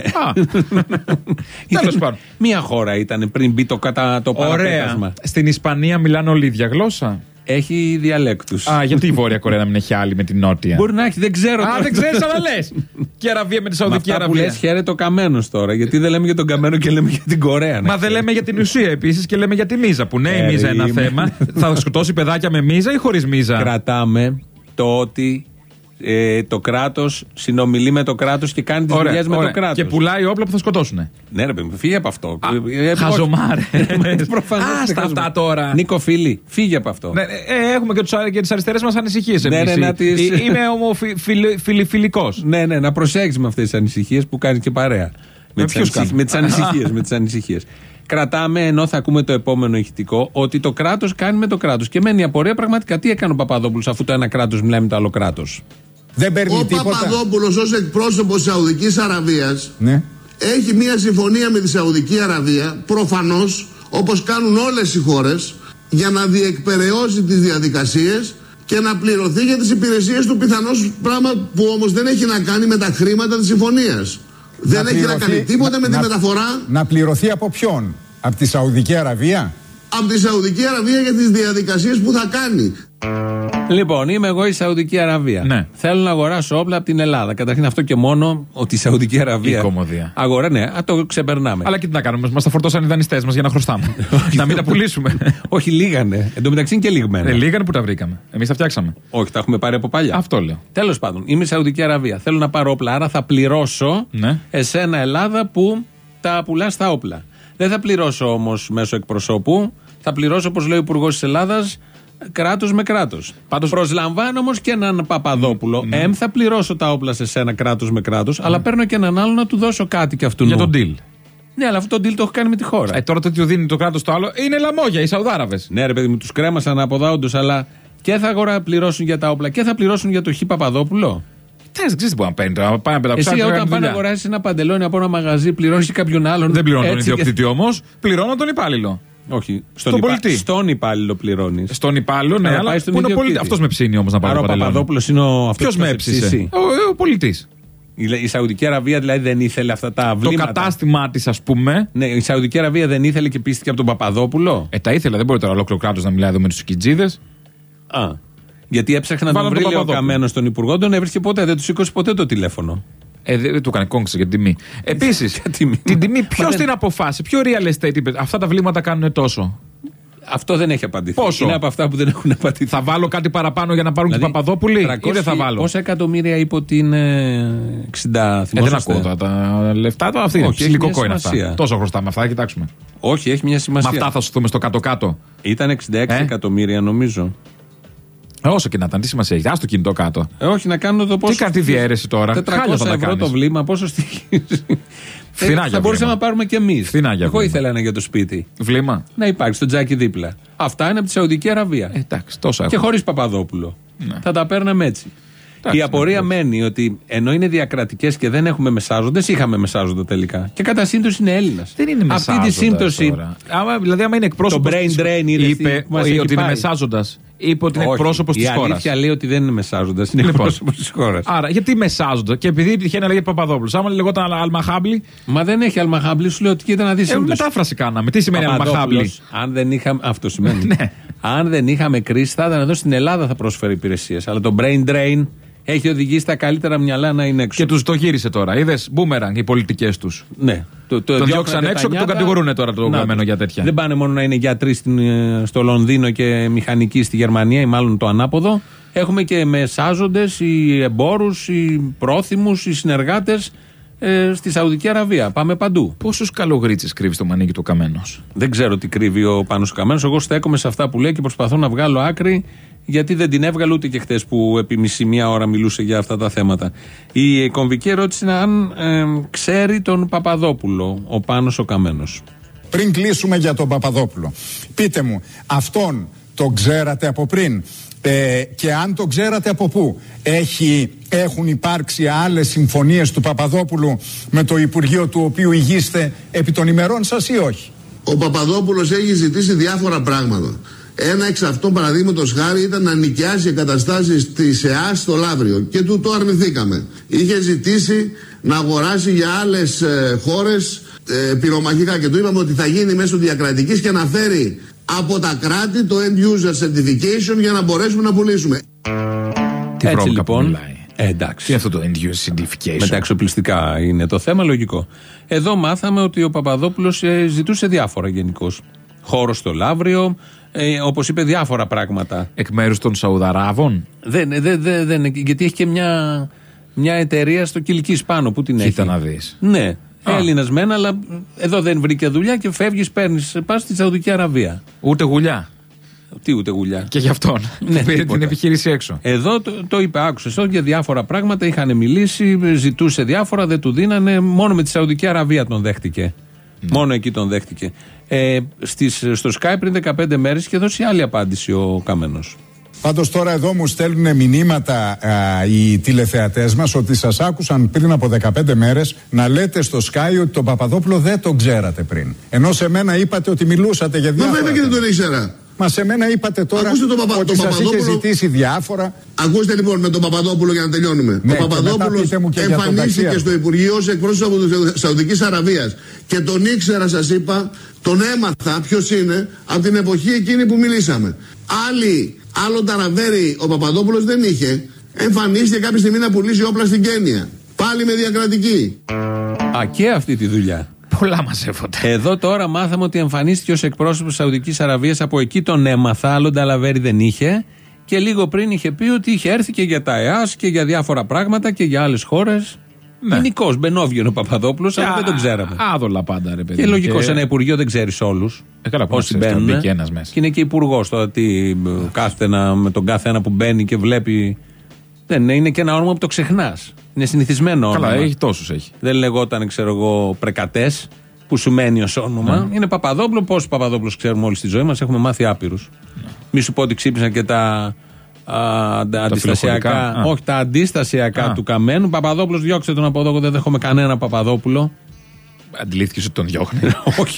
C: Τέλος πάντων. Μία χώρα ήταν πριν μπει το, κατά, το παραπέτασμα.
D: Στην Ισπανία μιλάνε όλη η ίδια γλώσσα.
C: Έχει διαλέκτους.
D: Α, γιατί η Βόρεια Κορέα να μην έχει άλλη με την Νότια.
C: Μπορεί να έχει, δεν ξέρω.
D: Α, δεν ξέρεις, αλλά λες. Και Αραβία με τη Σαουδική Αραβία.
C: Που λες, χαίρεται ο Καμένος τώρα. Γιατί δεν λέμε για τον Καμένο και λέμε για την Κορέα.
D: Μα δεν λέμε για την ουσία επίσης και λέμε για τη μίζα. Που ναι, η μίζα είναι ένα θέμα. Θα σκοτώσει παιδάκια με μίζα ή χωρίς μίζα.
C: Κρατάμε το ότι. Ε, το κράτος συνομιλεί με το κράτος και κάνει τις δουλειές με το κράτος.
D: Και πουλάει όπλα που θα σκοτώσουν.
C: Ναι, ρε παιδί, φύγε από αυτό.
D: Χαζομάρε. Άστα αυτά τώρα.
C: Νίκο φίλη, φύγε από αυτό.
D: Ναι, ε, έχουμε και, και τις αριστερές μας ανησυχίες εμείς.
C: Ναι, ναι, τις...
D: Είμαι ομοφιλοφιλικός.
C: Ναι, ναι, να προσέξεις με αυτές τις ανησυχίες που κάνεις και παρέα. Με, με τις ανησυχίες, με τις ανησυχίες. Κρατάμε, ενώ θα ακούμε το επόμενο ηχητικό, ότι το κράτος κάνει με το κράτος. Και μένει η απορία πραγματικά τι έκανε ο Παπαδόπουλος, αφού το ένα κράτος μιλάει με το άλλο κράτος.
L: Δεν παίρνει
H: ο
L: τίποτα.
H: Παπαδόπουλος ως εκπρόσωπος της Σαουδικής Αραβίας
L: ναι.
H: έχει μια συμφωνία με τη Σαουδική Αραβία, προφανώς, όπως κάνουν όλες οι χώρες, για να διεκπεραιώσει τις διαδικασίες και να πληρωθεί για τις υπηρεσίες του, πιθανώς, πράγμα που όμως δεν έχει να κάνει με τα χρήματα της συμφωνίας. Δεν να έχει πληρωθεί, να κάνει τίποτα με να, τη μεταφορά.
L: Να πληρωθεί από ποιον? Από τη Σαουδική Αραβία?
H: Από τη Σαουδική Αραβία για τις διαδικασίες που θα κάνει.
C: Λοιπόν, είμαι εγώ η Σαουδική Αραβία.
D: Ναι.
C: Θέλω να αγοράσω όπλα από την Ελλάδα. Καταρχήν αυτό και μόνο ότι η Σαουδική Αραβία.
D: Η κομμωδία.
C: Αγορά, ναι, α, το ξεπερνάμε.
D: Αλλά και τι να κάνουμε, μας τα φορτώσαν οι δανειστές μας για να χρωστάμε. Να μην τα πουλήσουμε.
C: Όχι, λίγανε. Εν τω μεταξύ είναι και λιγμένα.
D: Ε, λίγανε που τα βρήκαμε. Εμείς τα φτιάξαμε.
C: Όχι, τα έχουμε πάρει από παλιά.
D: Αυτό λέω.
C: Τέλος πάντων, είμαι η Σαουδική Αραβία. Θέλω να πάρω όπλα, άρα θα πληρώσω
D: ναι.
C: εσένα Ελλάδα που τα πουλάς τα όπλα. Δεν θα πληρώσω όμως μέσω εκπροσώπου. Θα πληρώσω, όπως λέει ο Υπουργός της Ελλάδας, κράτος με κράτος. Πάντως προσλαμβάνω όμως και έναν Παπαδόπουλο. Mm. Εμ, θα πληρώσω τα όπλα σε σένα κράτος με κράτος, mm. αλλά παίρνω και έναν άλλο να του δώσω κάτι κι αυτού.
D: Για τον deal.
C: Ναι, αλλά αυτό το deal το έχω κάνει με τη χώρα.
D: Ε, τώρα το ότι δίνει το κράτος το άλλο είναι λαμόγια, οι Σαουδάραβες.
C: Ναι, ρε παιδί μου, τους κρέμασαν από δά όντως, αλλά και θα αγορά πληρώσουν για τα όπλα και θα πληρώσουν για το Χ Παπαδόπουλο.
D: Δεν ξέρει τι μπορεί να παίρνει τώρα. Πάνε να
C: εσύ όταν πάνε να αγοράσει ένα παντελόνι από ένα μαγαζί, πληρώνει κάποιον άλλον.
D: Δεν πληρώνει τον ιδιοκτήτη όμως, πληρώνω τον υπάλληλο.
C: Όχι, στον, υπα... στον υπάλληλο πληρώνει.
D: Στον υπάλληλο, ναι, αλλά πού είναι ο πολιτής. Αυτός με ψήνει όμως να πάρει.
C: Άρα ο Παπαδόπουλος είναι ο αυτός.
D: Ποιος με έψησε? Ο, ο πολιτής.
C: Η, η Σαουδική Αραβία δηλαδή δεν ήθελε αυτά τα βλήματα.
D: Το κατάστημά της, ας πούμε.
C: Ναι, η Σαουδική Αραβία δεν ήθελε και πίστηκε από τον Παπαδόπουλο.
D: Ε, τα ήθελε, δεν μπορεί τώρα ολόκληρο κράτος να μιλάει εδώ με τους κιτζίδες.
C: Α. Γιατί έψαχνε να τον βρει ο Καμένος τον Υπουργό, τον έβρισκε ποτέ, δεν του σήκωσε ποτέ το τηλέφωνο.
D: Ε, δεν του έκανε κόμψη για την τιμή. Επίσης, την τιμή ποιος δεν... την αποφάσισε, ποιο real estate είπε, αυτά τα βλήματα κάνουν τόσο.
C: Αυτό δεν έχει απαντηθεί.
D: Πόσο?
C: Είναι από αυτά που δεν έχουν απαντηθεί.
D: Θα βάλω κάτι παραπάνω για να πάρουν δηλαδή, και οι Παπαδόπουλοι, τριακόσια, ή δεν θα βάλω?
C: Πόσα εκατομμύρια είπε ότι είναι εξήντα,
D: ε, δεν ακούω τα, τα λεφτά, τα αυτή είναι. Ψηλικό κόιν αυτά. Τόσο χρωστάμε αυτά, κοιτάξουμε.
C: Όχι, έχει μια σημασία.
D: Με αυτά θα σου δούμε στο κάτω-κάτω.
C: Ήταν εξήντα έξι ε? εκατομμύρια νομίζω.
D: Όσο και να ήταν, τι σημασία έχει. Α το κινητό κάτω.
C: Ε, όχι, να κάνω το πόσο.
D: Τι κάνει τη διαίρεση τώρα.
C: τετρακόσια ευρώ το βλήμα, πόσο στοιχίζει.
D: Φθηνά
C: θα μπορούσαμε να πάρουμε κι εμείς. Εγώ ήθελα ένα για το σπίτι.
D: Βλήμα.
C: Να υπάρχει στο τζάκι δίπλα. Αυτά είναι από τη Σαουδική Αραβία.
D: Ε, εντάξει, τόσα
C: και χωρίς Παπαδόπουλο. Ναι. Θα τα παίρναμε έτσι. Η απορία μένει ότι ενώ είναι διακρατικές και δεν έχουμε μεσάζοντες, είχαμε μεσάζοντα τελικά. Και κατά σύμπτωση είναι Έλληνας.
D: Δεν είναι μεσάζοντας.
C: Αυτή τη σύμπτωση.
D: Άμα, δηλαδή, άμα είναι εκπρόσωπος.
C: Το brain drain είναι
D: είπε ότι είναι μεσάζοντας. Είπε ότι είναι εκπρόσωπος της χώρας.
C: Η αλήθεια λέει ότι δεν είναι μεσάζοντας, είναι λοιπόν εκπρόσωπος της χώρας.
D: Άρα, γιατί μεσάζοντα. Και επειδή τυχαίνει να λέγεται Παπαδόπουλος. Άμα λεγόταν Αλμαχάμπλη.
C: Μα δεν έχει Αλμαχάμπλη, σου λέω ότι κοίτα να δεις.
D: Ε, μετάφραση κάναμε. Τι σημαίνει Αλμαχάμπλη.
C: Αν δεν είχαμε. Αυτό σημαίνει. Αν δεν είχαμε κρίση, θα ήταν εδώ στην Ελλάδα θα πρόσφερε υπηρεσίες. Αλλά το brain drain έχει οδηγήσει τα καλύτερα μυαλά να είναι έξω.
D: Και τους το γύρισε τώρα. Είδες, μπούμερανγκ οι πολιτικές τους.
C: Ναι. Το, το
D: τον διώξαν έξω και τον κατηγορούν τώρα το γραμμένο για τέτοια.
C: Δεν πάνε μόνο να είναι γιατροί στην, στο Λονδίνο και μηχανικοί στη Γερμανία, ή μάλλον το ανάποδο. Έχουμε και μεσάζοντες, οι εμπόρους, οι πρόθυμους, οι συνεργάτες ε, στη Σαουδική Αραβία. Πάμε παντού.
D: Πόσους καλογρίτσες κρύβει στο μανίκι του Καμένος?
C: Δεν ξέρω τι κρύβει ο Πάνος ο Καμένος. Εγώ στέκομαι σε αυτά που λέει και προσπαθώ να βγάλω άκρη. Γιατί δεν την έβγαλε ούτε και χτες που επί μισή μία ώρα μιλούσε για αυτά τα θέματα. Η κομβική ερώτηση είναι αν ε, ξέρει τον Παπαδόπουλο ο Πάνος ο Καμένος.
L: Πριν κλείσουμε για τον Παπαδόπουλο, πείτε μου, αυτόν τον ξέρατε από πριν? Ε, και αν το ξέρατε από πού? Έχει, έχουν υπάρξει άλλες συμφωνίες του Παπαδόπουλου με το Υπουργείο του οποίου ηγείστε επί των ημερών σας ή όχι?
H: Ο Παπαδόπουλος έχει ζητήσει διάφορα πράγματα. Ένα εξ αυτών, παραδείγματος χάρη, ήταν να νοικιάσει εγκαταστάσεις της ΕΑΣ στο Λαύριο και του το αρνηθήκαμε. Είχε ζητήσει να αγοράσει για άλλες ε, χώρες ε, πυρομαχικά και του είπαμε ότι θα γίνει μέσω διακρατικής και να φέρει από τα κράτη το end user certification για να μπορέσουμε να πουλήσουμε.
D: Τι
C: Έτσι λοιπόν. Ε,
D: εντάξει. Τι αυτό το end user certification?
C: Με τα εξοπλιστικά είναι το θέμα, λογικό. Εδώ μάθαμε ότι ο Παπαδόπουλος ε, ζητούσε διάφορα γενικώς. Χώρο στο Λαύριο, ε, όπως είπε, διάφορα πράγματα.
D: Εκ μέρους των Σαουδαράβων.
C: Δεν, δεν, δεν, δεν, γιατί έχει και μια, μια εταιρεία στο Κιλκής πάνω που την έχει.
D: Κοίτα να δεις.
C: Ναι, Έλληνας μένα, αλλά εδώ δεν βρήκε δουλειά και φεύγεις, παίρνεις, πας στη Σαουδική Αραβία.
D: Ούτε γουλιά.
C: Τι ούτε γουλιά.
D: Και γι' αυτόν.
C: Ναι,
D: πήρε την επιχείρηση έξω.
C: Εδώ το, το είπε, άκουσες για διάφορα πράγματα. Είχαν μιλήσει, ζητούσε διάφορα, δεν του δίνανε. Μόνο με τη Σαουδική Αραβία τον δέχτηκε. Mm. Μόνο εκεί τον δέχτηκε. Ε, στις, στο Skype πριν δεκαπέντε μέρες είχε δώσει άλλη απάντηση ο Καμένος.
L: Πάντως τώρα εδώ μου στέλνουν μηνύματα α, οι τηλεθεατές μας ότι σας άκουσαν πριν από δεκαπέντε μέρες να λέτε στο Sky ότι τον Παπαδόπουλο δεν τον ξέρατε πριν. Ενώ σε μένα είπατε ότι μιλούσατε για διάφορα.
H: Μα βέβαια και δεν τον ήξερα.
L: Μα σε μένα είπατε τώρα
H: τον παπα...
L: ότι
H: τον
L: σας
H: Παπαδόπουλο...
L: είχε ζητήσει διάφορα.
H: Ακούστε λοιπόν με τον Παπαδόπουλο για να τελειώνουμε.
L: Ναι,
H: ο Παπαδόπουλος εμφανίστηκε στο Υπουργείο ως εκπρόσωπος της Σαουδικής Αραβίας. Και τον ήξερα, σας είπα, τον έμαθα ποιος είναι από την εποχή εκείνη που μιλήσαμε. Άλλοι, άλλο ταραβέρι ο Παπαδόπουλος δεν είχε. Εμφανίστηκε κάποια στιγμή να πουλήσει όπλα στην Κένια. Πάλι με διακρατική.
C: Α, και αυτή τη δουλειά.
D: Πολλά μαζεύονται.
C: Εδώ τώρα μάθαμε ότι εμφανίστηκε ως εκπρόσωπος της Σαουδικής Αραβίας. Από εκεί τον έμαθα. Άλλο νταλαβέρι δεν είχε. Και λίγο πριν είχε πει ότι είχε έρθει και για τα ΕΑΣ και για διάφορα πράγματα και για άλλες χώρες. Ναι. Γενικώς μπαινόβγαινο ο Παπαδόπουλος, αλλά δεν τον ξέραμε.
D: Άδολα πάντα, ρε παιδί.
C: Και λογικό, σε ένα υπουργείο δεν ξέρεις όλους.
D: Ε, καλά,
C: όσοι μπαίνουν.
D: Και, ένας μέσα.
C: Και είναι και υπουργός τώρα. Τι, κάθεται να, με τον κάθε ένα που μπαίνει και βλέπει. Δεν είναι και ένα όνομα που το ξεχνάς. Είναι συνηθισμένο όνομα.
D: Καλά, έχει τόσους έχει.
C: Δεν λεγόταν, ξέρω εγώ, Πρεκατές, που σου μένει ως όνομα. Mm. Είναι Παπαδόπουλο. Πόσους Παπαδόπουλους ξέρουμε όλοι στη ζωή μας, έχουμε μάθει άπειρους. Mm. Μη σου πω ότι ξύπνησαν και τα, α, τα αντιστασιακά. Α. Όχι, τα αντιστασιακά α. του Καμένου. Παπαδόπουλος, διώξτε τον από εδώ. Εγώ δεν δέχομαι κανένα Παπαδόπουλο.
D: Αντιλήφθηκε ότι τον διώχνει.
C: Όχι.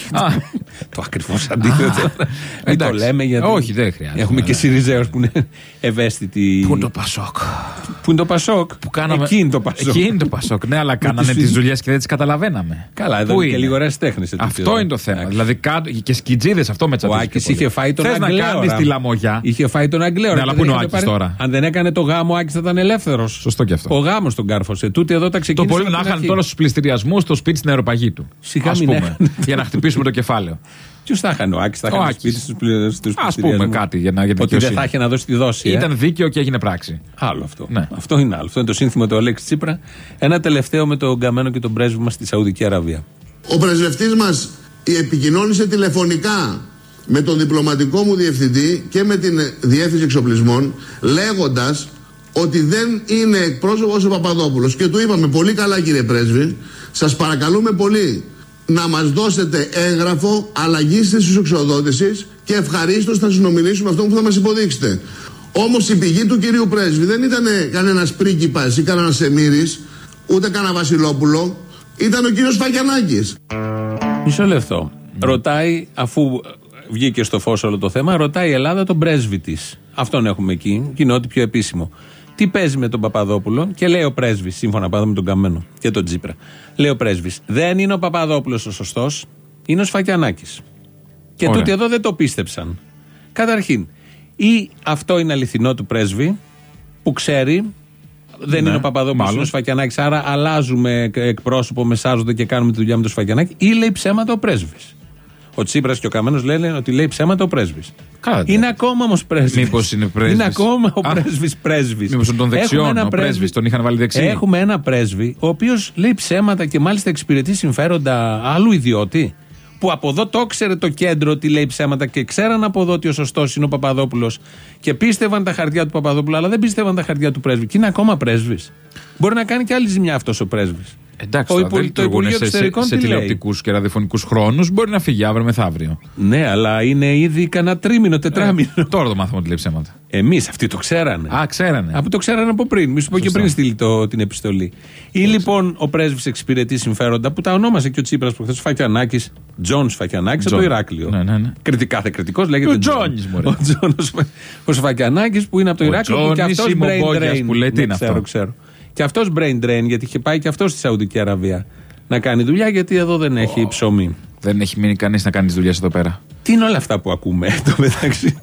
C: Το ακριβώς αντίθετο. Δεν το λέμε γιατί.
D: Όχι, δεν χρειάζεται.
C: Έχουμε και Συριζέους που είναι ευαίσθητοι.
D: Πού είναι το Πασόκ.
C: Πού είναι το Πασόκ.
D: Εκεί είναι το Πασόκ. Εκεί είναι το Πασόκ. Ναι, αλλά κάνανε τις δουλειές και δεν τις καταλαβαίναμε.
C: Καλά, εδώ είναι και λίγο ωραίες τέχνες.
D: Αυτό είναι το θέμα. Δηλαδή και σκιτζίδες αυτό με τσατούς.
C: Ο Άκης είχε φάει τον Αγγλέο.
D: Θες να κάνεις τη λαμογιά.
C: Είχε φάει τον Αγγλέο.
D: Ναι, αλλά πού είναι ο Άκης τώρα.
C: Αν δεν έκανε το γάμο, ο Άκης θα ήταν ελεύθερος.
D: Σωστό και αυτό.
C: Ο γάμος τον κάρφωσε. Τούτη εδώ τα ξεκίνησε.
D: Το πολύ να είχαν τώρα στους πληστηριασμούς στο σπίτι στην αεροπαγή του. Ας πούμε, για να χτυπήσουμε το κεφάλαιο.
C: Ποιος θα είχαν, ο Άκης θα είχαν σπίτι στους πληστηριασμούς.
D: Ας πούμε κάτι για να γιατί
C: ότι δεν θα είχε να δώσει τη δόση.
D: Ήταν ε? δίκαιο και έγινε πράξη.
C: Άλλο αυτό. Ναι. Αυτό είναι άλλο. Αυτό είναι το σύνθημα του Αλέξη Τσίπρα. Ένα τελευταίο με τον Καμένο και τον πρέσβη μας στη Σαουδική Αραβία.
H: Ο πρεσβευτής μας επικοινώνησε τηλεφωνικά με τον διπλωματικό μου διευθυντή και με την διεύθυνση εξοπλισμών, λέγοντας ότι δεν είναι εκπρόσωπος ο Παπαδόπουλος. Και του είπαμε, πολύ καλά κύριε πρέσβη, σας παρακαλούμε πολύ να μας δώσετε έγγραφο αλλαγής της εξοδότησης και ευχαρίστως θα συνομιλήσουμε αυτό που θα μας υποδείξετε. Όμως η πηγή του κυρίου Πρέσβη δεν ήταν κανένας πρίγκιπας ή κανένας εμμύρης, ούτε κανένα Βασιλόπουλο, ήταν ο κύριος Φακιανάκης.
C: Μισό λεπτό. Ρωτάει, αφού βγήκε στο φως όλο το θέμα, ρωτάει η Ελλάδα τον πρέσβη της. Αυτόν έχουμε εκεί, και είναι ό,τι πιο επίσημο. Τι παίζει με τον Παπαδόπουλο, και λέει ο πρέσβης, σύμφωνα πάντα με τον Καμένο και τον Τσίπρα. Λέει ο πρέσβης, δεν είναι ο Παπαδόπουλος ο σωστός, είναι ο Σφακιανάκης. Και Ωραία. Τούτοι εδώ δεν το πίστεψαν. Καταρχήν, ή αυτό είναι αληθινό του πρέσβη, που ξέρει, δεν ναι, είναι ο Παπαδόπουλος, είναι ο Σφακιανάκης, άρα αλλάζουμε εκπρόσωπο, μεσάζονται και κάνουμε τη δουλειά με τον Σφακιανάκη, ή λέει ψέματα ο πρέσβης. Ο Τσίπρας και ο Καμένος λένε ότι λέει ψέματα ο πρέσβης. Κάτε. Είναι ακόμα όμως πρέσβης.
D: Μήπως είναι πρέσβης.
C: Είναι ακόμα ο πρέσβης πρέσβης.
D: Μήπως είναι των δεξιών, ο πρέσβης, τον είχαν βάλει δεξί.
C: Έχουμε ένα πρέσβη, ο οποίος λέει ψέματα και μάλιστα εξυπηρετεί συμφέροντα άλλου ιδιώτη. Που από εδώ το ξέρε το κέντρο ότι λέει ψέματα και ξέραν από εδώ ότι ο σωστός είναι ο Παπαδόπουλος και πίστευαν τα χαρτιά του Παπαδόπουλου, αλλά δεν πίστευαν τα χαρτιά του πρέσβη. Και είναι ακόμα πρέσβης. Μπορεί να κάνει και άλλη ζημιά αυτός ο πρέσβης.
D: Εντάξει, ο υπο... το Υπουργείο Εξωτερικών σε, σε τηλεοπτικούς και ραδιοφωνικούς χρόνους μπορεί να φύγει αύριο μεθαύριο.
C: Ναι, αλλά είναι ήδη κανένα τρίμηνο, τετράμηνο.
D: Ε, τώρα το μάθαμε ότι λέει ψέματα.
C: Εμείς, αυτοί το ξέρανε.
D: Α, ξέρανε.
C: Από το ξέρανε από πριν. Μη σου πω και πριν στείλει το, την επιστολή. Ή λοιπόν ο πρέσβης εξυπηρετεί συμφέροντα που τα ονόμασε και ο Τσίπρας προχθές, Φακιανάκης, Τζον Φακιανάκης από το Ηράκλειο.
D: Ναι, ναι, ναι.
C: Κριτικά κριτικός λέγεται.
D: Ο Τζόνις, μωρέ.
C: Ο Φακιανάκης που είναι από το Ηράκλειο και αυτός brain drain.
D: Που λέει τι είναι αυτό.
C: Ξέρω. Και αυτός brain drain, γιατί είχε πάει και αυτός στη Σαουδική Αραβία να κάνει δουλειά, γιατί εδώ δεν έχει oh. ψωμί.
D: Δεν έχει μείνει κανείς να κάνει δουλειές εδώ πέρα.
C: Τι είναι όλα αυτά που ακούμε το μεταξύ.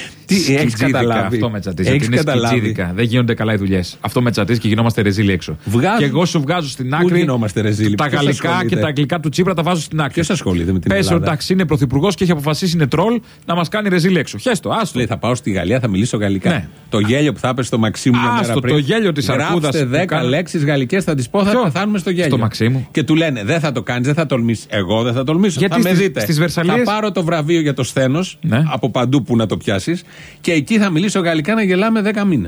C: Τι έχεις καταλάβει.
D: Αυτό με τσατίζει. Έχεις είναι σκιτζίδικα. Δεν γίνονται καλά οι δουλειές. Αυτό με τσατίζει και γινόμαστε ρεζίλοι έξω.
C: Βγάζω.
D: Και εγώ σου βγάζω στην άκρη.
C: Γινόμαστε ρεζίλοι.
D: Τα γαλλικά και τα αγγλικά του Τσίπρα τα βάζω στην άκρη.
C: Ποιος ασχολείται με την
D: Ελλάδα.
C: Ελλάδα.
D: Πες εντάξει είναι πρωθυπουργός και έχει αποφασίσει είναι τρόλ να μας κάνει ρεζίλοι έξω. Χέστο, άστο.
C: Λέει θα πάω στη Γαλλία, θα μιλήσω γαλλικά.
D: Ναι.
C: Το γέλιο που θα έπεσε στο Μαξίμου μια μέρα πριν.
D: Το γέλιο της αρκούδας.
C: Γράψτε δέκα λέξεις γαλλικές, θα τις πω, θα πεθάνουμε στο γέλιο. Και του λένε δεν θα το κάνεις, δεν θα τολμήσεις. Εγώ δεν θα τολμήσω. Θα με δείτε. Θα πάρω το βραβείο για το σθένος από παντού που να το πιάσεις και εκεί θα μιλήσω γαλλικά να γελάμε δέκα μήνες.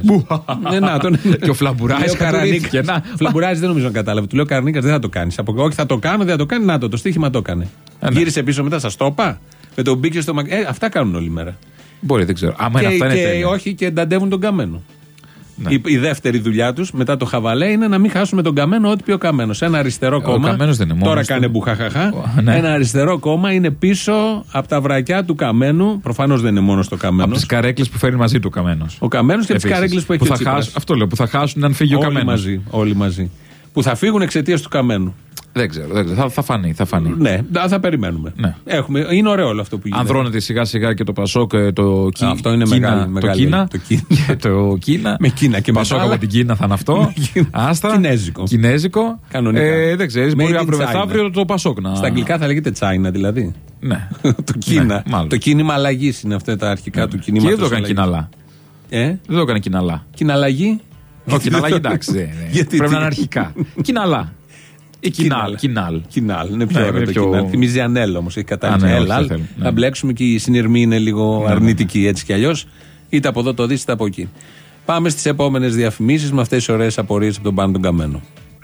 D: Και ο Φλαμπουράης κατουρήθηκε.
C: Φλαμπουράης δεν νομίζω να κατάλαβε. Του λέω Καρνίκας δεν θα το κάνεις. Όχι θα το κάνω, δεν θα το κάνει. Να το, το στοίχημα το έκανε. Γύρισε πίσω μετά, σας το είπα. Με τον μπήκε στο μαγαζί. Ε, αυτά κάνουν όλη μέρα.
D: Μπορεί, δεν ξέρω. Άμα
C: και,
D: αυτά είναι
C: και
D: τέλεια.
C: Όχι, και ενταντεύουν τον Καμένο. Ναι. Η, η δεύτερη δουλειά τους μετά το χαβαλέ είναι να μην χάσουμε τον Καμένο, ό,τι πει ο Καμένος. Ένα αριστερό κόμμα. Τώρα κάνε μπουχαχαχά. Ναι. Ένα αριστερό κόμμα είναι πίσω από τα βρακιά του Καμένου. Προφανώς δεν είναι μόνο στο Καμένο.
D: Από τις καρέκλες που φέρνει μαζί του ο Καμένος.
C: Ο Καμένος και τις καρέκλες που έχει
D: που
C: ο Τσίπρας.
D: Αυτό λέω, που θα χάσουν αν φύγει ο Καμένος.
C: Μαζί, όλοι μαζί. Που θα φύγουν εξαιτίας του Καμένου.
D: Δεν ξέρω, δεν ξέρω. Θα, θα φανεί. Θα φανεί.
C: Ναι, θα περιμένουμε. Ναι. Έχουμε, είναι ωραίο όλο αυτό που γίνεται.
D: Ανδρώνεται σιγά σιγά και το Πασόκ, το Κίνα.
C: Αυτό είναι
D: Κίνα,
C: μεγάλη,
D: το
C: μεγάλη,
D: Κίνα.
C: Το Κίνα.
D: το Κίνα.
C: Με Κίνα και
D: Πασόκ από την Κίνα θα είναι αυτό. Άστα.
C: Κινέζικο.
D: Κινέζικο.
C: Κανονικά.
D: Ε, δεν ξέρει, μπορεί αύριο μεθαύριο το Πασόκ να.
C: Στα αγγλικά θα λέγεται China δηλαδή.
D: Ναι.
C: το Κίνα. Ναι, το κίνημα αλλαγή είναι αυτά τα αρχικά ναι. του κινήματος.
D: Και δεν το έκανε Κιναλά.
C: Ε?
D: Δεν το έκανε Κιναλά.
C: Κιναλλαγή.
D: Όχι, Κιναλλαγή εντάξει. Πρέπει να είναι αρχικά. Κιναλά. Ή Κινάλ. Κινάλ.
C: Κινάλ. Είναι πιο ωραίο το Κινάλ. Θυμίζει Ανέλ όμως. Έχει κατάληξει. Θα μπλέξουμε και η συνειρμή είναι λίγο αρνητική έτσι κι αλλιώς. Είτε από εδώ το δεις είτε από εκεί. Πάμε στις επόμενες διαφημίσεις με αυτές τις ωραίες απορίες από τον Πάνο τον Καμένο.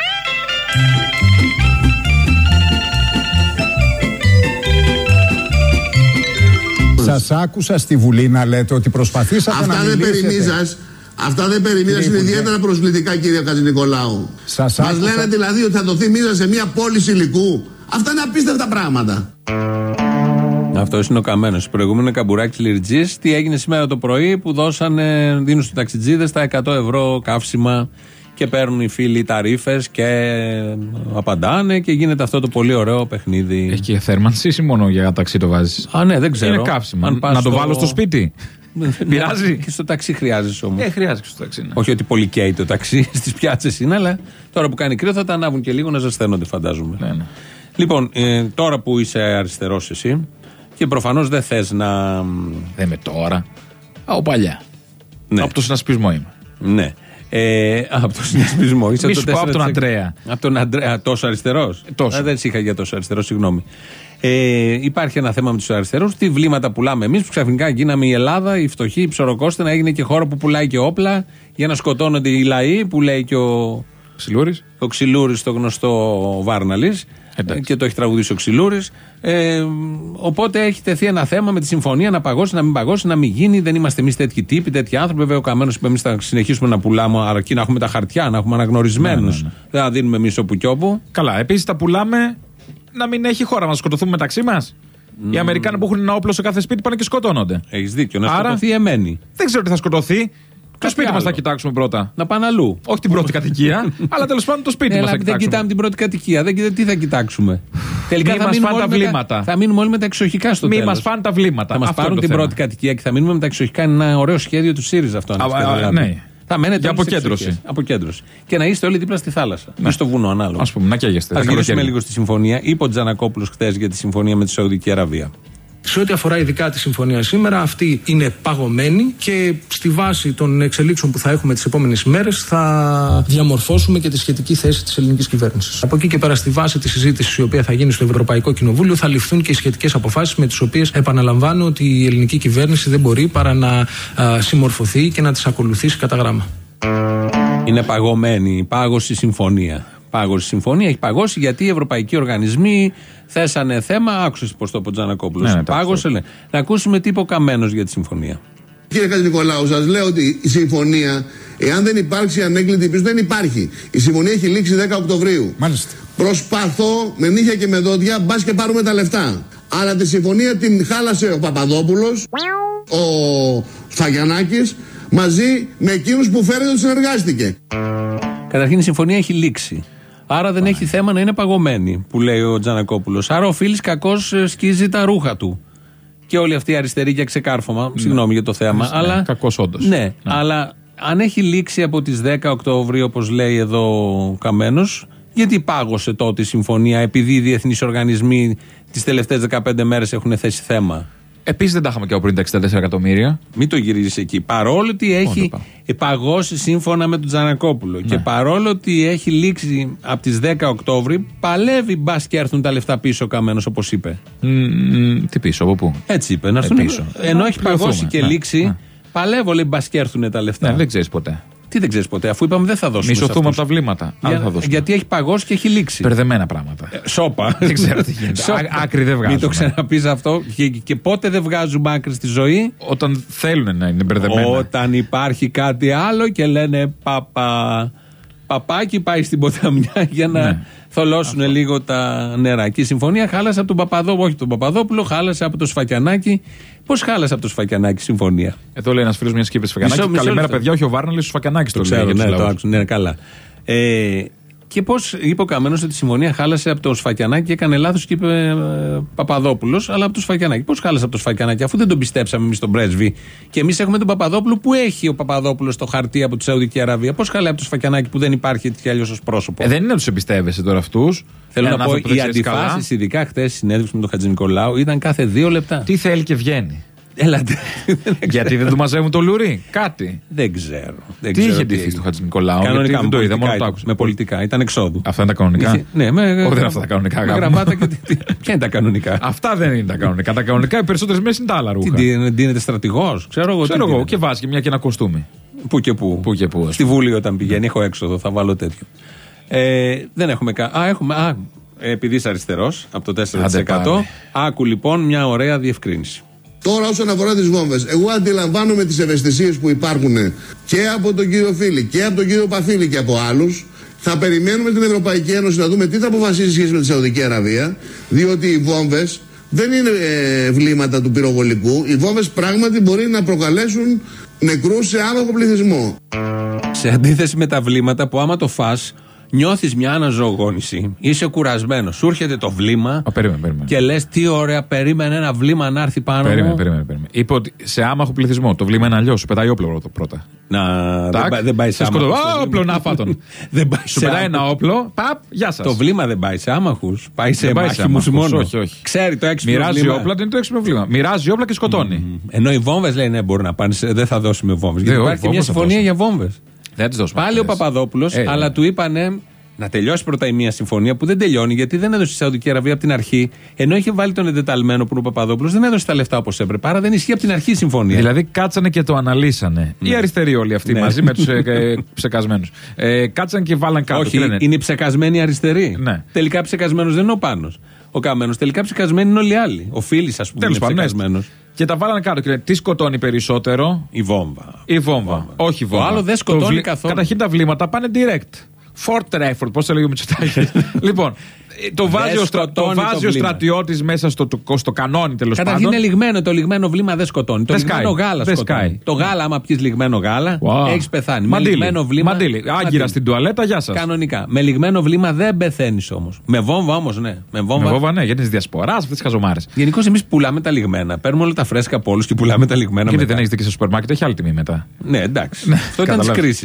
L: Σας άκουσα στη Βουλή να λέτε ότι προσπαθήσατε
H: Αυτά
L: να
H: δεν
L: μιλήσετε.
H: Αυτά δεν περιμήνας, είναι ιδιαίτερα προσβλητικά, κύριε Χατζηνικολάου. Μας άκουσα... λένε δηλαδή ότι θα δοθεί μίζα σε μια πόλη υλικού. Αυτά είναι απίστευτα πράγματα.
C: Αυτό είναι ο Καμένος. Προηγούμενο Καμπουράκης Λιρτζής. Τι έγινε σήμερα το πρωί που δώσανε, δίνουν στους ταξιτζίδες τα εκατό ευρώ καύσιμα και παίρνουν οι φίλοι ταρίφες και απαντάνε και γίνεται αυτό το πολύ ωραίο παιχνίδι.
D: Έχει και θέρμανση ή μόνο για ταξί το βάζεις?
C: Α, ναι, δεν ξέρω.
D: Είναι καύσιμα. Να το στο... βάλω στο σπίτι. Πειράζει.
C: Και στο ταξί χρειάζεσαι όμως.
D: Ε, χρειάζεται στο ταξί. Ναι.
C: Όχι ότι πολύ καίει το ταξί, στις πιάτσες είναι, αλλά τώρα που κάνει κρύο θα τα ανάβουν και λίγο να ζεσταίνονται, φαντάζομαι.
D: Ναι, ναι.
C: Λοιπόν, ε, τώρα που είσαι αριστερός εσύ και προφανώς δεν θες να.
D: Δεν είμαι τώρα. Από παλιά. Ναι. Από το συνασπισμό είμαι.
C: Ναι. Ε, από το συνασπισμό.
D: Μη σου πω από τον Αντρέα.
C: Από τον Αντρέα, τόσο αριστερός.
D: Ε, τόσο.
C: Α, δεν είχα για τόσο αριστερό, συγγνώμη. Ε, υπάρχει ένα θέμα με τους αριστερούς. Τι βλήματα πουλάμε εμείς που ξαφνικά γίναμε η Ελλάδα, η φτωχή, η ψωροκόστα, να έγινε και χώρα που πουλάει και όπλα για να σκοτώνονται οι λαοί, που λέει και ο
D: Ξυλούρης.
C: Ο Ξυλούρης, το γνωστό Βάρναλης. Εντάξει. Και το έχει τραγουδήσει ο Ξυλούρης. Ε, οπότε έχει τεθεί ένα θέμα με τη συμφωνία να παγώσει, να μην παγώσει, να μην γίνει. Δεν είμαστε εμείς τέτοιοι τύποι, τέτοιοι άνθρωποι. Βέβαια, ο Καμένος είπε: εμείς θα συνεχίσουμε να πουλάμε, αρκεί να έχουμε τα χαρτιά, να έχουμε αναγνωρισμένους. Ναι, ναι, ναι. Δεν θα δίνουμε εμείς όπου κι όπου.
D: Καλά. Επίσης, τα πουλάμε να μην έχει χώρα, να σκοτωθούμε μεταξύ μας. Mm. Οι Αμερικάνοι που έχουν ένα όπλο σε κάθε σπίτι πάνε και σκοτώνονται.
C: Έχεις δίκιο. Να Άρα, σκοτωθεί εμένη.
D: Δεν ξέρω τι θα σκοτωθεί. Το σπίτι μας θα κοιτάξουμε πρώτα.
C: Να πάνε αλλού.
D: Όχι την πρώτη κατοικία, αλλά τέλος πάντων το σπίτι μας θα κοιτάξουμε.
C: Δεν κοιτάμε την πρώτη κατοικία. Δεν, τι θα κοιτάξουμε. Τελικά θα μείνουμε, τα βλήματα. Τα, θα μείνουμε όλοι με τα εξοχικά στο τέλος.
D: Μη μας φάνε τα βλήματα.
C: Θα μας πάρουν την πρώτη κατοικία και θα μείνουμε με τα εξοχικά. Είναι ένα ωραίο σχέδιο του ΣΥΡΙΖΑ αυτό.
D: Ναι.
C: Θα μένετε
D: για αποκέντρωση.
C: αποκέντρωση. Και να είστε όλοι δίπλα στη θάλασσα. Ναι. Στο βουνό, ανάλογα.
D: Ας πούμε, να καίγεστε.
C: Ας γυρίσουμε λίγο στη συμφωνία. Είπε ο Τζανακόπουλος χθες για τη συμφωνία με τη Σαουδική Αραβία.
E: Σε ό,τι αφορά ειδικά τη συμφωνία σήμερα, αυτή είναι παγωμένη και στη βάση των εξελίξεων που θα έχουμε τις επόμενες ημέρες θα διαμορφώσουμε και τη σχετική θέση της ελληνικής κυβέρνησης. Από εκεί και πέρα, στη βάση της συζήτησης η οποία θα γίνει στο Ευρωπαϊκό Κοινοβούλιο, θα ληφθούν και οι σχετικές αποφάσεις με τις οποίες επαναλαμβάνω ότι η ελληνική κυβέρνηση δεν μπορεί παρά να α, συμμορφωθεί και να τις ακολουθήσει κατά γράμμα.
C: Είναι παγωμένη η πάγωση συμφωνία. Πάγωση συμφωνία έχει παγώσει γιατί οι ευρωπαϊκοί οργανισμοί θέσανε θέμα. Άκουσες πώς το είπε ο Τζανακόπουλος. Ναι, πάγωσε, λέει. Να ακούσουμε τι είπε ο Καμένος για τη συμφωνία.
H: Κύριε Χατζηνικολάου, σας λέω ότι η συμφωνία, εάν δεν υπάρξει ανέγκλητη πίσω, δεν υπάρχει. Η συμφωνία έχει λήξει δέκα Οκτωβρίου.
L: Μάλιστα.
H: Προσπαθώ με νύχια και με δόντια, μπας και πάρουμε τα λεφτά. Αλλά τη συμφωνία την χάλασε ο Παπαδόπουλος, ο Σφαγιανάκης, μαζί με εκείνους που φέρεται ότι συνεργάστηκε.
C: Καταρχήν η συμφωνία έχει λήξει. Άρα δεν έχει θέμα να είναι παγωμένη, που λέει ο Τζανακόπουλος. Άρα ο Φίλης κακώς σκίζει τα ρούχα του. Και όλη αυτή η αριστερή για ξεκάρφωμα. Ναι. Συγγνώμη για το θέμα. Ναι, αλλά,
D: κακώς όντως.
C: Ναι, ναι, αλλά αν έχει λήξει από τις δέκα Οκτωβρίου, όπως λέει εδώ ο Καμένος, γιατί πάγωσε τότε η συμφωνία, επειδή οι διεθνείς οργανισμοί τις τελευταίες δεκαπέντε μέρες έχουν θέσει θέμα.
D: Επίσης δεν τα είχαμε και από πριν τα εξήντα τέσσερα εκατομμύρια.
C: Μην το γυρίζεις εκεί. Παρόλο ότι έχει παγώσει σύμφωνα με τον Τζανακόπουλο, ναι, και παρόλο ότι έχει λήξει από τις δέκα Οκτώβρη, παλεύει μπας και έρθουν τα λεφτά πίσω ο Καμένος, όπως είπε.
D: Mm, τι πίσω, από πού?
C: Έτσι είπε. Να έρθουν ε, πίσω. Ενώ έχει παγώσει και ναι, λήξει, ναι, παλεύω, λέει, μπας και έρθουν τα λεφτά.
D: Ναι, δεν ξέρεις ποτέ.
C: Τι δεν ξέρεις ποτέ, αφού είπαμε δεν θα δώσουμε.
D: Μη σωθούμε από τα βλήματα.
C: Για, θα γιατί έχει παγώσει και έχει λήξει.
D: Μπερδεμένα πράγματα.
C: Ε, σόπα.
D: Δεν ξέρω τι γίνεται. Άκρη δεν βγάζουμε.
C: Μην το ξαναπείς αυτό. Και, και πότε δεν βγάζουμε άκρη στη ζωή?
D: Όταν θέλουν να είναι μπερδεμένα.
C: Όταν υπάρχει κάτι άλλο και λένε παπα. Παπάκι πάει στην ποταμιά για να ναι, θολώσουν αυτό λίγο τα νερά. Και η συμφωνία χάλασε από τον Παπαδόπουλο, όχι τον Παπαδόπουλο, χάλασε από το Σφακιανάκη. Πώς χάλασε από το Σφακιανάκη συμφωνία?
D: Εδώ λέει ένας φίλος μια σκήπη Σφακιανάκη. Καλημέρα, παιδιά, όχι ο Βάρναλης, ο Σφακιανάκης το, το λέει.
C: Ναι, το άκουσα, ναι, καλά. Ε, και πώς είπε ο Καμένος ότι η συμφωνία χάλασε από το Σφακιανάκη και έκανε λάθος και είπε ε, Παπαδόπουλος, αλλά από το Σφακιανάκη. Πώς χάλασε από το Σφακιανάκη, αφού δεν τον πιστέψαμε εμείς τον πρέσβη και εμείς έχουμε τον Παπαδόπουλο που έχει ο Παπαδόπουλος το χαρτί από τη Σαουδική Αραβία. Πώς χάλασε από το Σφακιανάκη που δεν υπάρχει έτσι κι αλλιώς ως πρόσωπο?
D: Ε, δεν είναι να τους εμπιστεύεσαι τώρα αυτούς.
C: Θέλω να πω, οι αντιφάσεις, ειδικά χθες στη συνέντευξη με τον Χατζηνικολάου, ήταν κάθε δύο λεπτά.
D: Τι θέλει και βγαίνει.
C: Έλατε.
D: Γιατί δεν του μαζεύουν το λουρί, κάτι.
C: Δεν ξέρω. Δεν
D: τι
C: ξέρω
D: είχε ντυθεί στο Χατζηνικολάου?
C: Κανονικά,
D: δεν το είδα, μόνο το
C: άκουσα. Με πολιτικά, ήταν εξόδου.
D: Αυτά είναι τα κανονικά.
C: Είχε, ναι, με,
D: όχι, δεν είναι αυτά τα κανονικά.
C: Με γραβάτα και. Ποια είναι τα κανονικά?
D: Αυτά δεν είναι τα κανονικά. Τα κανονικά οι περισσότερες μέρες είναι τα άλλα ρούχα.
C: Τι ντύνεται στρατηγός? Ξέρω εγώ.
D: Ξέρω εγώ, και βάζει και μια και ένα κοστούμι.
C: Πού και πού.
D: Πού και πού.
C: Στη Βουλή όταν πηγαίνει, έχω έξοδο, θα βάλω τέτοιο. Ε, δεν έχουμε κα... Α, έχουμε. Α, επειδή είσαι αριστερός από το τέσσερα τοις εκατό, άκου λοιπόν μια ωραία διευκρίνηση.
H: Τώρα όσον αφορά τις βόμβες, εγώ αντιλαμβάνομαι τις ευαισθησίες που υπάρχουν και από τον κύριο Φίλη και από τον κύριο Παφίλη και από άλλους. Θα περιμένουμε την Ευρωπαϊκή Ένωση να δούμε τι θα αποφασίσει σχέση με τη Σαουδική Αραβία, διότι οι βόμβες δεν είναι ε, βλήματα του πυροβολικού. Οι βόμβες πράγματι μπορεί να προκαλέσουν νεκρούς σε άμαχο πληθυσμό.
C: Σε αντίθεση με τα βλήματα που άμα το φας, νιώθεις μια αναζωογόνηση, είσαι κουρασμένος, σου έρχεται το βλήμα.
D: Α, περίμενε, περίμενε.
C: Και λες τι ωραία, περίμενε ένα βλήμα να έρθει πάνω.
D: Περίμενε,
C: μου.
D: περίμενε, περίμενε. Είπε ότι σε άμαχο πληθυσμό το βλήμα είναι αλλιώς, σου πετάει όπλο πρώτα.
C: Να, δεν, πά, δεν πάει σε άμαχους.
D: Α, όπλο, να φάτον. Σου πετάει ένα όπλο, παπ, γεια σας.
C: Το βλήμα δεν πάει σε άμαχους, πάει σε μάχημους μόνο.
D: Όχι, όχι.
C: Ξέρει το έξυπνο
D: βλήμα.
C: Μοιράζει
D: όπλα, δεν είναι το έξυπνο βλήμα. Μοιράζει όπλα και σκοτώνει.
C: Mm. Ενώ οι βόμβες λέει ναι, μπορεί να πάνε, δεν θα δώσουμε βόμβες. Γιατί υπάρχει μια συμφωνία για βόμβες. Πάλι ο Παπαδόπουλος, αλλά του είπανε. Να τελειώσει πρώτα η μία συμφωνία που δεν τελειώνει, γιατί δεν έδωσε η Σαουδική Αραβία από την αρχή, ενώ είχε βάλει τον εντεταλμένο που είναι ο Παπαδόπουλος, δεν έδωσε τα λεφτά όπως έπρεπε. Άρα δεν ισχύει από την αρχή η συμφωνία.
D: Δηλαδή κάτσανε και το αναλύσανε. Ναι. Οι αριστεροί όλοι αυτοί, ναι, μαζί με τους ε, ε, ψεκασμένους. Ε, κάτσανε και βάλαν κάτω.
C: Όχι, είναι οι ψεκασμένοι αριστεροί.
D: Ναι.
C: Τελικά ψεκασμένος δεν είναι ο Πάνος. Ο Καμένος. Τελικά ψεκασμένοι είναι όλοι οι άλλοι. Ο Φίλης, ας πούμε, είναι ψεκασμένος.
D: Και τα βάλανε κάτω. Και τι σκοτώνει περισσότερο?
C: Η βόμβα.
D: Η βόμβα. βόμβα. Όχι η βόμβα.
C: Το άλλο δεν σκοτώνει
D: βλή...
C: καθόλου.
D: Καταρχήν τα βλήματα πάνε direct. Fort Trefford, πώς το λέγει ο Μητσοτάκης. Λοιπόν, το βάζει ο, στρα... το βάζει ο στρατιώτης μέσα στο, το, στο κανόνι, τέλος πάντων.
C: Καταρχήν είναι λιγμένο. Το λιγμένο βλήμα δεν σκοτώνει. Το
D: δεν
C: λιγμένο
D: σκάει.
C: γάλα
D: δεν
C: σκοτώνει.
D: Σκάει.
C: Το γάλα, άμα πιεις λιγμένο γάλα, wow. έχεις πεθάνει.
D: Μαντήλι.
C: Με λιγμένο βλήμα.
D: Μαντήλι. Άγκυρα στην τουαλέτα, γεια σας.
C: Κανονικά. Με λιγμένο βλήμα δεν πεθαίνεις όμως. Με βόμβα όμως, ναι. Με βόμβα,
D: με βόμβα ναι, γιατί είναι διασπορά, αυτές τις χαζομάρες.
C: Γενικώς εμείς πουλάμε τα λιγμένα. Παίρνουμε όλα τα φρέσκα από όλους και πουλάμε τα λιγμένα.
D: Γιατί δεν έχεις δει και στο σούπερ μάρκετ, έχει άλλη τιμή μετά.
C: Ναι, εντάξει. Αυτό ήταν τη κρίση.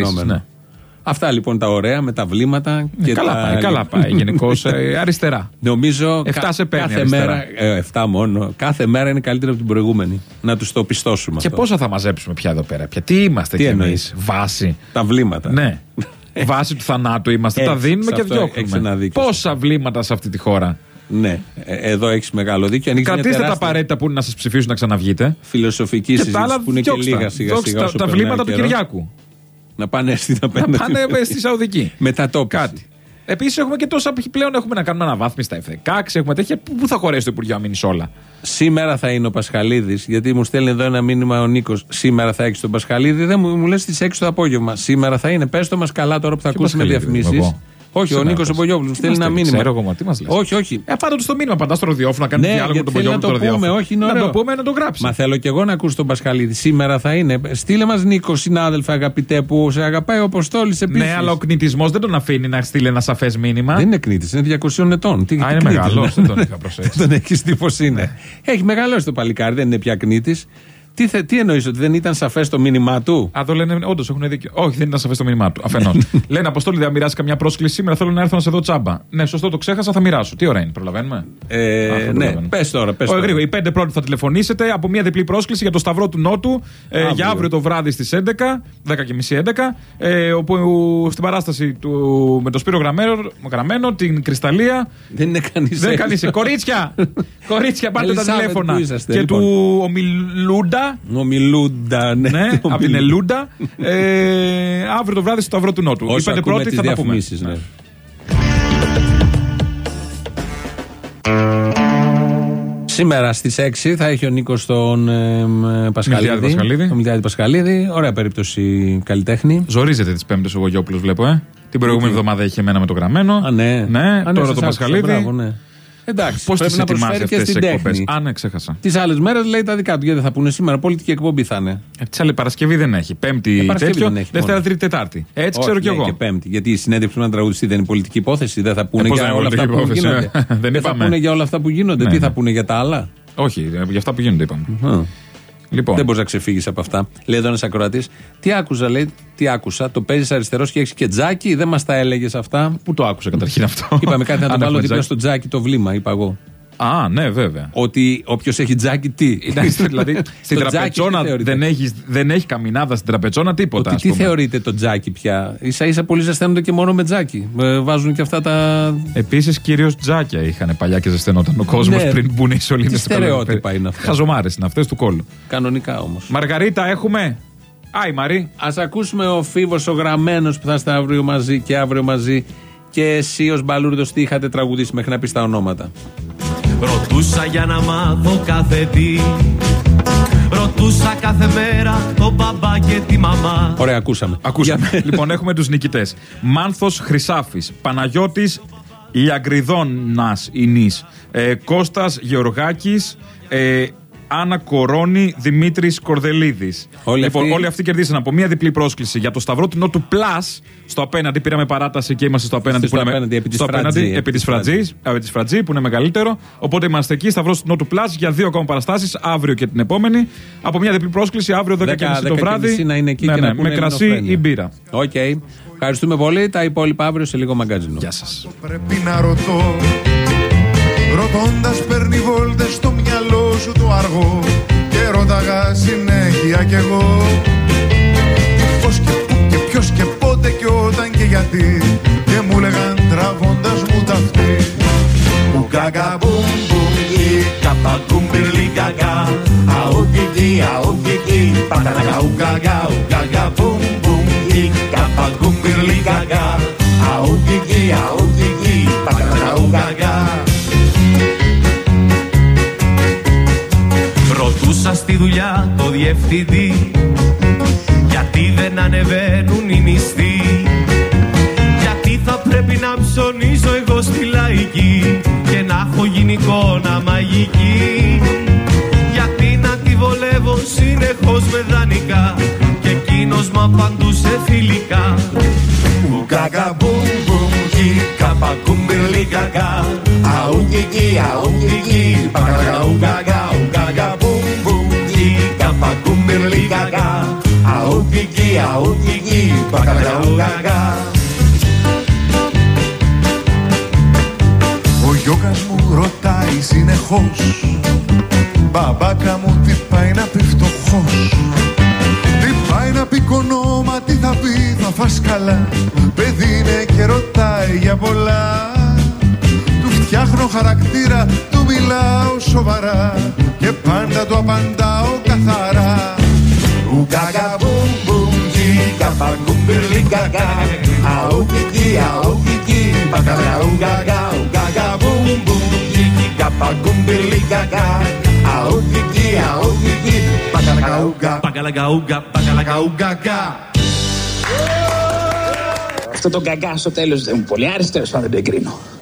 C: Αυτά λοιπόν τα ωραία με τα βλήματα.
D: Ναι, και καλά, τα... πάει, καλά πάει. Γενικώς ε, αριστερά.
C: Νομίζω
D: εφτά σε παίρνει
C: κάθε
D: αριστερά.
C: μέρα. Ε, εφτά μόνο. Κάθε μέρα είναι καλύτερη από την προηγούμενη. Να τους το πιστώσουμε.
D: Και
C: αυτό.
D: Πόσα θα μαζέψουμε πια εδώ πέρα? Πια τι είμαστε κι εμείς? Βάση.
C: Τα βλήματα.
D: Ναι. Βάση του θανάτου είμαστε. Έχεις, τα δίνουμε και διώχνουμε. Πόσα βλήματα σε αυτή τη χώρα.
C: Ναι, εδώ έχεις μεγάλο δίκιο.
D: Κρατήστε τεράστια... τα απαραίτητα που είναι να σας ψηφίσουν να ξαναβγείτε.
C: Φιλοσοφική συζήτηση που είναι και λίγα σιγά σιγά.
D: Τα βλήματα του Κυριάκου.
C: Να πάνε στην
D: Να πάνε στη Σαουδική.
C: Μετατόπιση.
D: Κάτι. Επίσης έχουμε και τόσα πλέον έχουμε να κάνουμε αναβάθμιση στα εφ δεκαέξι. Έχουμε τέτοια. Πού θα χωρέσει το Υπουργείο Αμήνης όλα?
C: Σήμερα θα είναι ο Πασχαλίδης, γιατί μου στέλνει εδώ ένα μήνυμα ο Νίκος. Σήμερα θα έχεις τον Πασχαλίδη. Δεν μου, μου λες στις έξι το απόγευμα. Σήμερα θα είναι. Πες το μας καλά τώρα που θα ακούσουμε διαφημίσεις. Όχι, ο Νίκος ο Πογιόπουλος στέλνει ένα μήνυμα.
D: Ξέρω εγώ, τι μας λες? Όχι, όχι. Ε, πάντα του στο μήνυμα, παντά στο ροδιόφωνο να κάνει
C: ναι,
D: διάλογο με τον Πογιόπουλο.
C: Να το πούμε, όχι, είναι ωραίο.
D: Να το πούμε, να το γράψει.
C: Μα θέλω κι εγώ να ακούσω τον Πασχαλίδη. Σήμερα θα είναι. Στείλε μας Νίκο, συνάδελφε, αγαπητέ, που σε αγαπάει ο Αποστόλης επίσης.
D: Ναι, αλλά ο κνητισμός δεν τον αφήνει να στείλει ένα σαφές μήνυμα.
C: Δεν είναι κνήτης, είναι διακοσίων ετών. Τι,
D: Α, είναι μεγάλος, δεν τον είχα προσέξει.
C: Δεν τον έχεις δει πως είναι. Έχει μεγαλώσει το παλικάρι, δεν είναι πια κνήτης. Τι, θε, τι εννοείς, ότι δεν ήταν σαφές το μήνυμά του?
D: Α, το λένε, όντως έχουν δίκιο. Όχι, δεν ήταν σαφές το μήνυμά του. Αφενός. Λένε, Αποστόλη, δεν μοιράσει καμιά πρόσκληση σήμερα. Θέλω να έρθω να σε δω τσάμπα. Ναι, σωστό, το ξέχασα, θα μοιράσω. Τι ώρα είναι, προλαβαίνουμε?
C: Ε, Α, ναι, πες τώρα. Πες
D: Ο,
C: τώρα.
D: Οι πέντε πρώτοι θα τηλεφωνήσετε από μια διπλή πρόσκληση για το Σταυρό του Νότου ε, αύριο. για αύριο το βράδυ στις έντεκα, δέκα και μισή έντεκα. Ε, όπου στην παράσταση του, με το Σπύρο Γραμμένο, Γραμμένο, την Κρυσταλλία.
C: Δεν είναι κανείς.
D: Δεν είναι κανείς. Κορίτσια! Κορίτσια, πάρτε τα τηλέφωνα. Και του Ομιλούντα.
C: Ομιλούντα, ναι.
D: ναι από την Ελούντα. ε, αύριο το βράδυ στο Σταυρό του Νότου. Οι πέντε πρώτοι θα τα πούμε.
C: Ναι. Σήμερα στις έξι θα έχει ο Νίκος τον ε, Πασχαλίδη.
D: Πασχαλίδη.
C: Τον Μιλιάδη Πασχαλίδη. Ωραία περίπτωση καλλιτέχνη.
D: Ζορίζεται τις Πέμπτες ο Γογιόπουλος, βλέπω, ε. Την προηγούμενη εβδομάδα είχε εμένα με το Γραμμένο.
C: Α, ναι.
D: ναι.
C: Α, ναι
D: τώρα το Πασχαλίδη.
C: Μπράβο, ναι. Εντάξει,
D: πώς τις
C: να
D: ετοιμάζει αυτές τις εκπομπές?
C: Α,
D: ναι, ξέχασα.
C: Τις άλλες μέρες λέει τα δικά του. Γιατί δεν θα πούνε σήμερα, πολιτική εκπομπή θα είναι.
D: Ε, τις άλλες Παρασκευή δεν έχει. Πέμπτη ε, τέτοιο, δεν έχει, Δευτέρα, Τρίτη, Τετάρτη. Έτσι
C: όχι,
D: ξέρω κι
C: ναι,
D: εγώ.
C: Και Πέμπτη. Γιατί η συνέντευξη με έναν τραγουδιστή δεν είναι πολιτική υπόθεση. Δεν θα πούνε
D: ε,
C: για όλα αυτά που γίνονται. Δεν θα πούνε για όλα αυτά που γίνονται. Τι θα πούνε για τα άλλα?
D: Όχι, για αυτά που γίνονται είπαμε. Λοιπόν.
C: Δεν μπορεί να ξεφύγει από αυτά. Λέει εδώ ένα ακροατή, τι άκουσα, λέει, τι άκουσα. Το παίζει αριστερό και έχει και τζάκι, δεν μα τα έλεγε αυτά.
D: Πού το άκουσα καταρχήν αυτό?
C: Είπαμε κάτι να το βάλω δίπλα στο τζάκι το βλήμα, είπα εγώ.
D: Α, ναι, βέβαια.
C: Ότι όποιο έχει τζάκι, τι.
D: Δηλαδή στην τραπετσόνα δεν έχει, δεν έχει καμινάδα στην τραπετσόνα τίποτα.
C: Ότι τι θεωρείτε το τζάκι πια? Σα ίσα πολλοί ζεσταίνονται και μόνο με τζάκι. Βάζουν και αυτά τα.
D: Επίσης κυρίως τζάκια είχαν παλιά και ζεσταίνονταν ο κόσμος ναι, πριν μπουν οι σωλήνες.
C: Τι στερεότυπα είναι αυτά?
D: Χαζομάρες είναι αυτές του κόλλου.
C: Κανονικά όμως.
D: Μαργαρίτα έχουμε. Άι Μαρή.
C: Ας ακούσουμε ο Φίβος ο Γραμμένος που θα είστε αύριο μαζί και αύριο μαζί. Και εσύ ως Μπαλούρδος τι είχατε τραγουδήσει μέχρι να πεις τα ονόματα?
M: Ρωτούσα για να μάθω κάθε τι. Ρωτούσα κάθε μέρα τον μπαμπά και τη μαμά.
C: Ωραία, ακούσαμε.
D: Ακούσαμε. Λοιπόν, έχουμε τους νικητές. Μάνθος Χρυσάφης, Παναγιώτης Λιαγκριδόνας Ινής, ε, Κώστας Γεωργάκης, ε, Άννα Κορώνη, Δημήτρης Κορδελίδης.
C: Όλοι,
D: λοιπόν,
C: αυτοί...
D: όλοι αυτοί κερδίσαν από μία διπλή πρόσκληση για το Σταυρό του Νότου Plus. Στο απέναντι πήραμε παράταση και είμαστε στο απέναντι.
C: Στο
D: που
C: απέναντι, επί της
D: Φρατζή. Επί της Φρατζής, Φρατζή, που είναι μεγαλύτερο. Οπότε είμαστε εκεί, Σταυρός του Νότου Plus, για δύο ακόμα παραστάσεις, αύριο και την επόμενη. Από μία διπλή πρόσκληση, αύριο δέκα και μισή το βράδυ.
C: Να είναι εκεί
D: ναι,
C: και
D: ναι,
C: να
D: με κρασί ή μπύρα.
C: Οκ. Okay. Ευχαριστούμε πολύ. Τα υπόλοιπα αύριο σε λίγο μαγκάζινο.
D: Γεια σας.
N: Πρέπει να ρωτώ, ρωτώντας παίρνει βόλτες στο μυαλό σου το αργό. Και ρώταγα συνέχεια κι εγώ τι, πώς και πού και ποιος και πότε και όταν και γιατί. Και μου
M: Ουγγαγα μπουμ μπουμ γι, καπακούμπιρλι γαγα. Αουγκιγι, αουγκιγι, παταλαγα ουγγαγα, ουγγαγα μπουμ μπουμ γι, καπακούμπιρλι γαγα. Αουγκιγι, αουγκιγι, παταλαγα ουγγαγα. Ρωτούσα στη δουλειά το διευθυντή, γιατί δεν ανεβαίνουν οι μισθοί. Γιατί θα πρέπει να ψωνίζω εγώ στη λαϊκή και να έχω γίνει εικόνα μαγική. Γιατί να τη βολεύω συνεχώς με δανεικά και εκείνος μ' απαντούσε φιλικά. Ουγγαγα μπουμ μπουμ γι, καπακούμπιρλι γαγα. Αουγκιγι, αουγκιγι, παταλαγα ουγγαγα, ουγγαγα μπουμ μπουμ γι, καπακούμπιρλι γαγα. Αουγκιγι, αουγκιγι, παταλαγα ουγγαγα.
N: Ο γιώκας μου ρωτάει συνεχώς, μπαμπάκα μου τι πάει να πει φτωχός. Τι πάει να πει κονόμα, τι θα πει θα φας καλά. Παιδί είναι και ρωτάει για πολλά. Του φτιάχνω χαρακτήρα, του μιλάω σοβαρά και πάντα του απαντάω καθαρά.
M: Ουγγαγα μπουμ μπουμ γι, καπακούμπιρλι γαγα. Αουγκιγι, αουγκιγι, παταλαγα ουγγαγα, ουγγαγα μπουμ μπουμ γι, καπακούμπιρλι γαγα. Αουγκιγι, αουγκιγι, παταλαγα ουγγα, παταλαγα ουγγα, παταλαγα ουγγαγα.
O: Αυτό το γκαγκά στο τέλος δεν μου πολύ άρεσε, τέλος πάντων δεν το εγκρίνω.